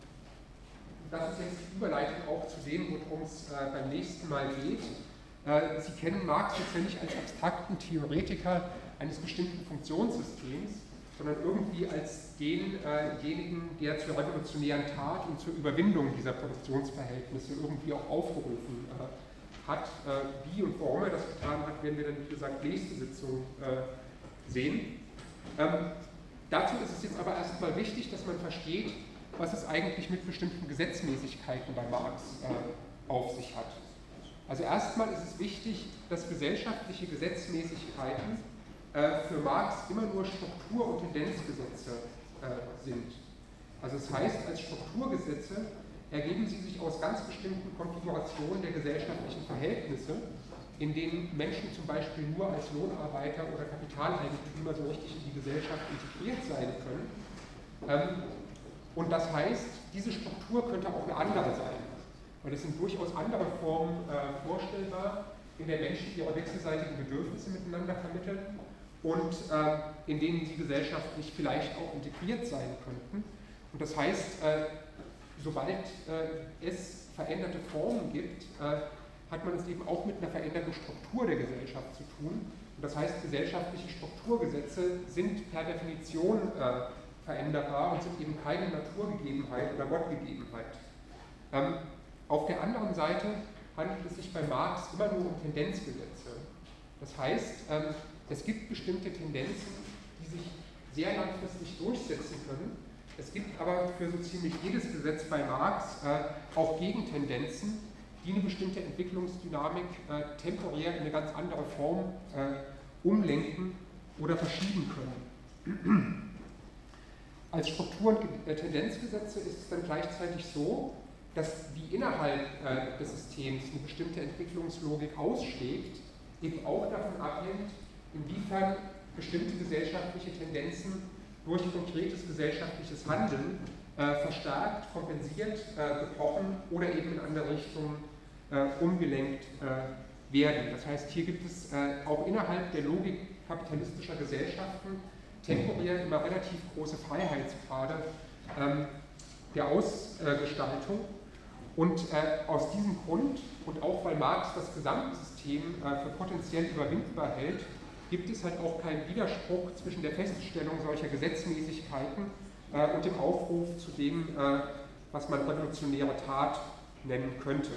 das ist jetzt die Überleitung auch zu dem, worum es äh, beim nächsten Mal geht. Äh, Sie kennen Marx jetzt ja nicht als abstrakten Theoretiker eines bestimmten Funktionssystems, sondern irgendwie als denjenigen, äh der zur revolutionären Tat und zur Überwindung dieser Produktionsverhältnisse irgendwie auch aufgerufen äh, hat. Äh, wie und warum er das getan hat, werden wir dann, wie gesagt, nächste Sitzung äh, sehen. Ähm, dazu ist es jetzt aber erstmal wichtig, dass man versteht, was es eigentlich mit bestimmten Gesetzmäßigkeiten bei Marx äh, auf sich hat. Also erstmal ist es wichtig, dass gesellschaftliche Gesetzmäßigkeiten äh, für Marx immer nur Struktur- und Tendenzgesetze äh, sind. Also das heißt, als Strukturgesetze ergeben sie sich aus ganz bestimmten Konfigurationen der gesellschaftlichen Verhältnisse, in denen Menschen zum Beispiel nur als Lohnarbeiter oder Kapitaleigentümer so richtig in die Gesellschaft integriert sein können. Ähm, und das heißt, diese Struktur könnte auch eine andere sein. Und es sind durchaus andere Formen äh, vorstellbar, in der Menschen ihre wechselseitigen Bedürfnisse miteinander vermitteln und äh, in denen sie gesellschaftlich vielleicht auch integriert sein könnten. Und das heißt, äh, sobald äh, es veränderte Formen gibt, äh, hat man es eben auch mit einer veränderten Struktur der Gesellschaft zu tun. Und das heißt, gesellschaftliche Strukturgesetze sind per Definition äh, veränderbar und sind eben keine Naturgegebenheit oder Gottgegebenheit. Ähm, Auf der anderen Seite handelt es sich bei Marx immer nur um Tendenzgesetze. Das heißt, ähm, es gibt bestimmte Tendenzen, die sich sehr langfristig durchsetzen können. Es gibt aber für so ziemlich jedes Gesetz bei Marx äh, auch Gegentendenzen, die eine bestimmte Entwicklungsdynamik äh, temporär in eine ganz andere Form äh, umlenken oder verschieben können. Als Struktur- und Tendenzgesetze ist es dann gleichzeitig so, dass wie innerhalb äh, des Systems eine bestimmte Entwicklungslogik ausschlägt, eben auch davon abhängt, inwiefern bestimmte gesellschaftliche Tendenzen durch konkretes gesellschaftliches Handeln äh, verstärkt, kompensiert, äh, gebrochen oder eben in andere Richtungen äh, umgelenkt äh, werden. Das heißt, hier gibt es äh, auch innerhalb der Logik kapitalistischer Gesellschaften temporär immer relativ große Freiheitsgrade ähm, der Ausgestaltung. Und äh, aus diesem Grund und auch weil Marx das Gesamtsystem äh, für potenziell überwindbar hält, gibt es halt auch keinen Widerspruch zwischen der Feststellung solcher Gesetzmäßigkeiten äh, und dem Aufruf zu dem, äh, was man revolutionäre Tat nennen könnte.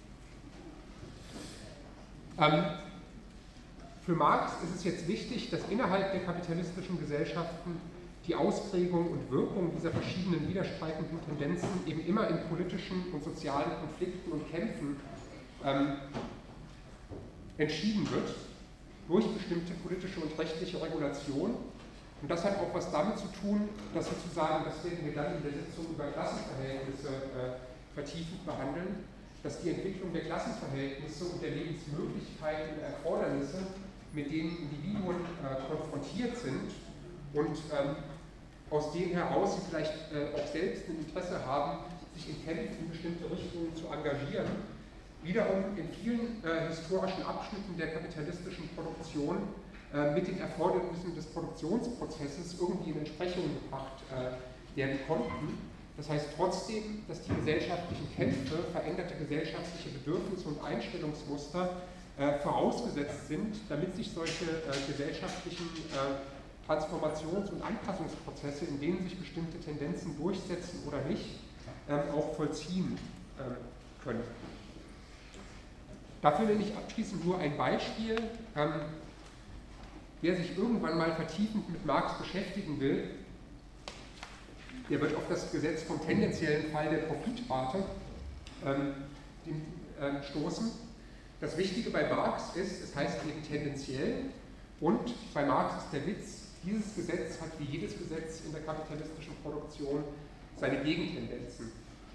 Ähm, für Marx ist es jetzt wichtig, dass innerhalb der kapitalistischen Gesellschaften die Ausprägung und Wirkung dieser verschiedenen widerstreitenden Tendenzen eben immer in politischen und sozialen Konflikten und Kämpfen ähm, entschieden wird, durch bestimmte politische und rechtliche Regulation. Und das hat auch was damit zu tun, dass sozusagen, das werden wir dann in der Sitzung über Klassenverhältnisse äh, vertiefend behandeln, dass die Entwicklung der Klassenverhältnisse und der Lebensmöglichkeiten und Erfordernisse, mit denen Individuen äh, konfrontiert sind und ähm, aus denen heraus sie vielleicht äh, auch selbst ein Interesse haben, sich in Kämpfen in bestimmte Richtungen zu engagieren, wiederum in vielen äh, historischen Abschnitten der kapitalistischen Produktion äh, mit den Erfordernissen des Produktionsprozesses irgendwie in Entsprechung gebracht äh, werden konnten. Das heißt trotzdem, dass die gesellschaftlichen Kämpfe, veränderte gesellschaftliche Bedürfnisse und Einstellungsmuster äh, vorausgesetzt sind, damit sich solche äh, gesellschaftlichen äh, Transformations- und Anpassungsprozesse, in denen sich bestimmte Tendenzen durchsetzen oder nicht, ähm, auch vollziehen ähm, können. Dafür nenne ich abschließend nur ein Beispiel. Ähm, wer sich irgendwann mal vertiefend mit Marx beschäftigen will, der wird auf das Gesetz vom tendenziellen Fall der Profitrate ähm, den, ähm, stoßen. Das Wichtige bei Marx ist, es heißt eben tendenziell, und bei Marx ist der Witz, dieses Gesetz hat wie jedes Gesetz in der kapitalistischen Produktion seine Gegentendenzen.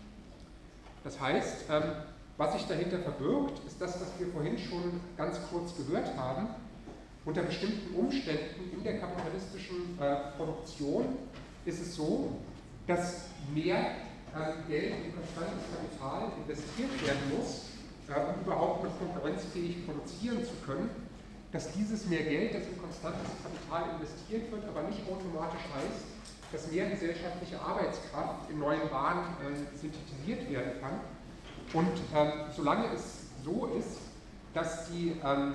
Das heißt, ähm, was sich dahinter verbirgt, ist das, was wir vorhin schon ganz kurz gehört haben. Unter bestimmten Umständen in der kapitalistischen äh, Produktion ist es so, dass mehr äh, Geld in konstantes Kapital investiert werden muss, äh, um überhaupt noch konkurrenzfähig produzieren zu können, dass dieses mehr Geld, das in konstantes Kapital investiert wird, aber nicht automatisch heißt, dass mehr gesellschaftliche Arbeitskraft in neuen Bahnen äh, synthetisiert werden kann. Und ähm, solange es so ist, dass die, ähm,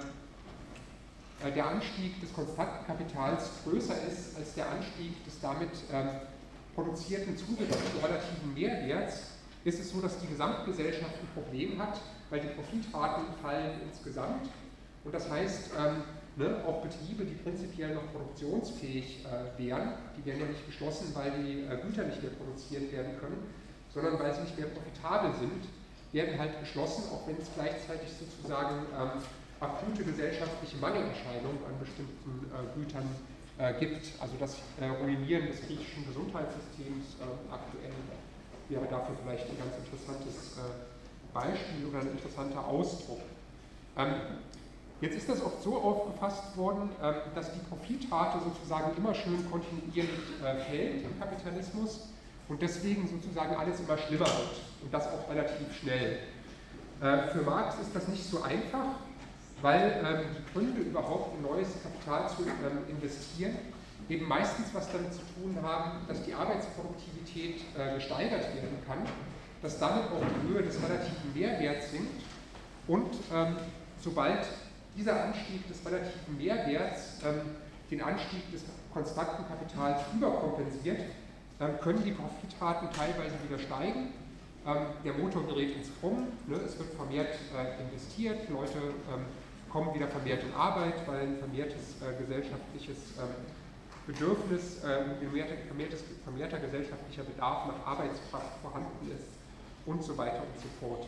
äh, der Anstieg des konstanten Kapitals größer ist als der Anstieg des damit ähm, produzierten zusätzlichen relativen Mehrwerts, ist es so, dass die Gesamtgesellschaft ein Problem hat, weil die Profitraten fallen insgesamt. Und das heißt, ähm, ne, auch Betriebe, die prinzipiell noch produktionsfähig äh, wären, die werden ja nicht geschlossen, weil die äh, Güter nicht mehr produziert werden können, sondern weil sie nicht mehr profitabel sind, werden halt geschlossen, auch wenn es gleichzeitig sozusagen ähm, akute gesellschaftliche Mangelerscheinungen an bestimmten äh, Gütern äh, gibt. Also das äh, Ruinieren des griechischen Gesundheitssystems äh, aktuell wäre dafür vielleicht ein ganz interessantes äh, Beispiel oder ein interessanter Ausdruck. Ähm, jetzt ist das oft so aufgefasst worden, äh, dass die Profitrate sozusagen immer schön kontinuierlich äh, fällt im Kapitalismus und deswegen sozusagen alles immer schlimmer wird und das auch relativ schnell. Äh, für Marx ist das nicht so einfach, weil ähm, die Gründe überhaupt in neues Kapital zu ähm, investieren eben meistens was damit zu tun haben, dass die Arbeitsproduktivität äh, gesteigert werden kann, dass damit auch die Höhe des relativen Mehrwerts sinkt und ähm, sobald dieser Anstieg des relativen Mehrwerts ähm, den Anstieg des konstanten Kapitals überkompensiert, ähm, können die Profitraten teilweise wieder steigen. Ähm, der Motor gerät ins Brummen, ne? Es wird vermehrt äh, investiert, Leute ähm, kommen wieder vermehrt in Arbeit, weil ein vermehrtes äh, gesellschaftliches ähm, Bedürfnis, äh, vermehrtes, vermehrter gesellschaftlicher Bedarf nach Arbeitskraft vorhanden ist und so weiter und so fort.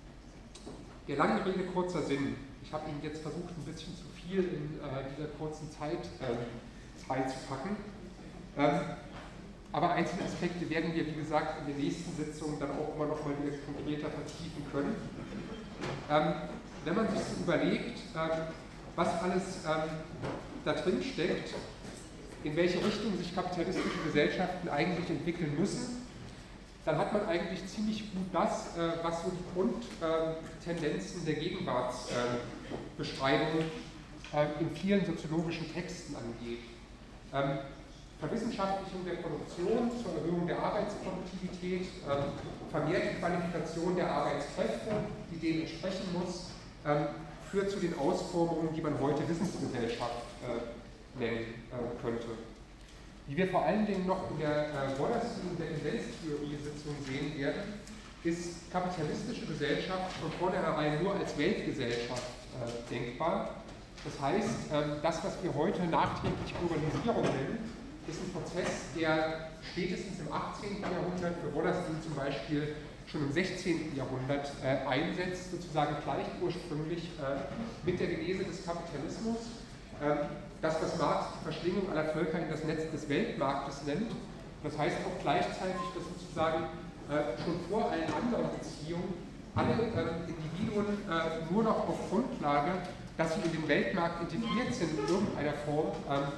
Der langen Rede kurzer Sinn. Ich habe Ihnen jetzt versucht, ein bisschen zu viel in äh, dieser kurzen Zeit äh, reinzupacken. Ähm, aber einzelne Aspekte werden wir, wie gesagt, in den nächsten Sitzungen dann auch immer noch mal wieder konkreter vertiefen können. Ähm, wenn man sich so überlegt, ähm, was alles ähm, da drin steckt, in welche Richtung sich kapitalistische Gesellschaften eigentlich entwickeln müssen, dann hat man eigentlich ziemlich gut das, äh, was so die Grundtendenzen äh, der Gegenwartsbeschreibung äh, in vielen soziologischen Texten angeht. Ähm, Verwissenschaftlichung der Produktion zur Erhöhung der Arbeitsproduktivität, ähm, vermehrte Qualifikation der Arbeitskräfte, die dem entsprechen muss, ähm, führt zu den Ausformungen, die man heute Wissensgesellschaft äh, nennen äh, könnte. Wie wir vor allen Dingen noch in der äh, Wallerstein der Tendenztheorie-Sitzung sehen werden, ist kapitalistische Gesellschaft von vornherein nur als Weltgesellschaft äh, denkbar. Das heißt, äh, das, was wir heute nachträglich Globalisierung nennen, ist ein Prozess, der spätestens im achtzehnten Jahrhundert, für Wallerstein zum Beispiel schon im sechzehnten Jahrhundert äh, einsetzt, sozusagen gleich ursprünglich äh, mit der Genese des Kapitalismus. Ähm, das, was Marx die Verschlingung aller Völker in das Netz des Weltmarktes nennt. Das heißt auch gleichzeitig, dass sozusagen äh, schon vor allen anderen Beziehungen alle äh, Individuen äh, nur noch auf Grundlage, dass sie in den Weltmarkt integriert sind, in irgendeiner Form äh,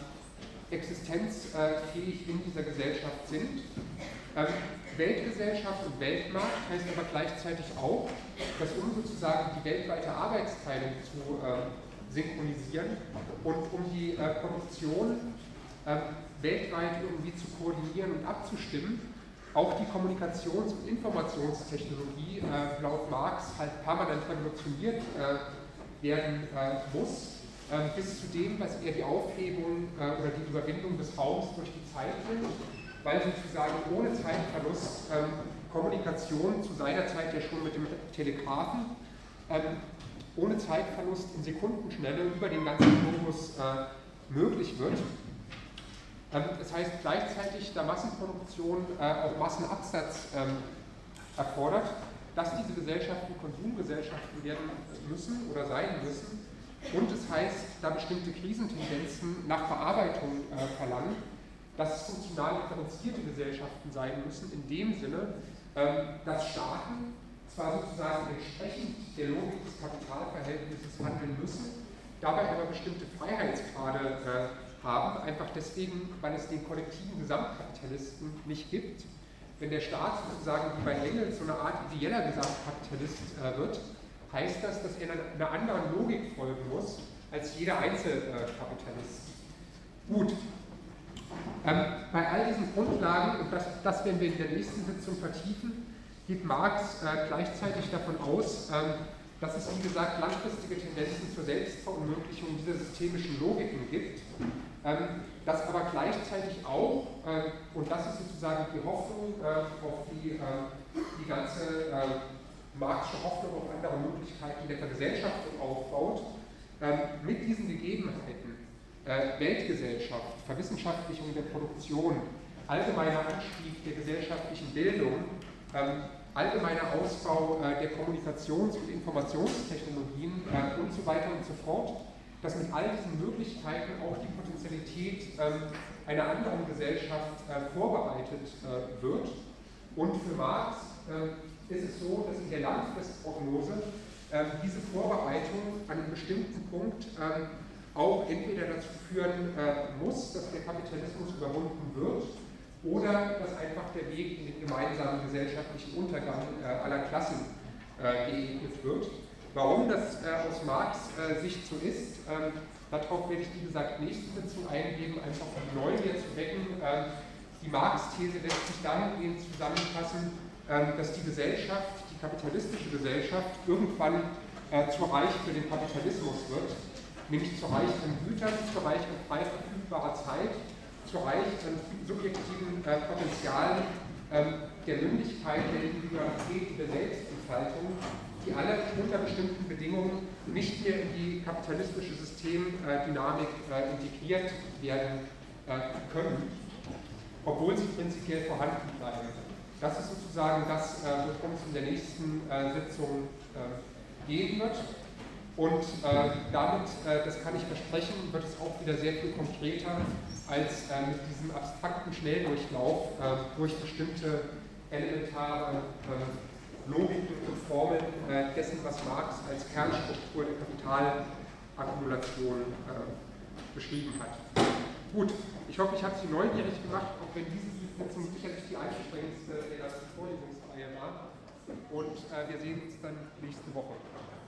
existenzfähig in dieser Gesellschaft sind. Ähm, Weltgesellschaft und Weltmarkt heißt aber gleichzeitig auch, dass um sozusagen die weltweite Arbeitsteilung zu äh, synchronisieren und um die äh, Produktion äh, weltweit irgendwie zu koordinieren und abzustimmen, auch die Kommunikations- und Informationstechnologie äh, laut Marx halt permanent revolutioniert äh, werden äh, muss, äh, bis zu dem, was eher die Aufhebung äh, oder die Überwindung des Raums durch die Zeit sind, weil sozusagen ohne Zeitverlust äh, Kommunikation zu seiner Zeit ja schon mit dem Telegraphen äh, ohne Zeitverlust in Sekundenschnelle über den ganzen Globus äh, möglich wird. Ähm, das heißt gleichzeitig, da Massenproduktion äh, auch Massenabsatz ähm, erfordert, dass diese Gesellschaften Konsumgesellschaften werden müssen oder sein müssen. Und es heißt, da bestimmte Krisentendenzen nach Bearbeitung äh, verlangen, dass es funktional differenzierte Gesellschaften sein müssen, in dem Sinne, ähm, dass Staaten zwar sozusagen entsprechend der Logik des Kapitalverhältnisses handeln müssen, dabei aber bestimmte Freiheitsgrade äh, haben, einfach deswegen, weil es den kollektiven Gesamtkapitalisten nicht gibt. Wenn der Staat sozusagen wie bei Engels so eine Art ideeller Gesamtkapitalist äh, wird, heißt das, dass er einer anderen Logik folgen muss als jeder Einzelkapitalist. Gut, Ähm, bei all diesen Grundlagen, und das, das werden wir in der nächsten Sitzung vertiefen, geht Marx äh, gleichzeitig davon aus, ähm, dass es, wie gesagt, langfristige Tendenzen zur Selbstverunmöglichung dieser systemischen Logiken gibt, ähm, dass aber gleichzeitig auch, äh, und das ist sozusagen die Hoffnung äh, auf die, äh, die ganze äh, Marxische Hoffnung auf andere Möglichkeiten der Vergesellschaftung aufbaut, äh, mit diesen Gegebenheiten, äh, Weltgesellschaft, Verwissenschaftlichung der Produktion, allgemeiner Anstieg der gesellschaftlichen Bildung, ähm, allgemeiner Ausbau äh, der Kommunikations- und Informationstechnologien äh, und so weiter und so fort, dass mit all diesen Möglichkeiten auch die Potentialität äh, einer anderen Gesellschaft äh, vorbereitet äh, wird. Und für Marx äh, ist es so, dass in der Langfristprognose äh, diese Vorbereitung an einem bestimmten Punkt äh, auch entweder dazu führen äh, muss, dass der Kapitalismus überwunden wird, oder dass einfach der Weg in den gemeinsamen gesellschaftlichen Untergang äh, aller Klassen äh, geebnet wird. Warum das äh, aus Marx äh, Sicht so ist, äh, darauf werde ich, wie gesagt, nächste Sitzung eingeben, einfach um Neugier zu wecken. Äh, die Marx-These lässt sich dahingehend zusammenfassen, äh, dass die Gesellschaft, die kapitalistische Gesellschaft, irgendwann äh, zu reich für den Kapitalismus wird, nämlich zu reich an Gütern, zu reich an frei verfügbarer Zeit, zu reich an subjektiven äh, Potenzialen ähm, der Mündigkeit, der Individualität, der Selbstentfaltung, die alle unter bestimmten Bedingungen nicht mehr in die kapitalistische Systemdynamik äh, integriert werden äh, können, obwohl sie prinzipiell vorhanden bleiben. Das ist sozusagen das, äh, worum es in der nächsten äh, Sitzung äh, gehen wird. Und äh, damit, äh, das kann ich versprechen, wird es auch wieder sehr viel konkreter als äh, mit diesem abstrakten Schnelldurchlauf äh, durch bestimmte elementare äh, Logiken und Formeln äh, dessen, was Marx als Kernstruktur der Kapitalakkumulation äh, beschrieben hat. Gut, ich hoffe, ich habe Sie neugierig gemacht, auch wenn diese Sitzung sicherlich die anstrengendste der ganzen Vorlesungsreihe war. Und äh, wir sehen uns dann nächste Woche.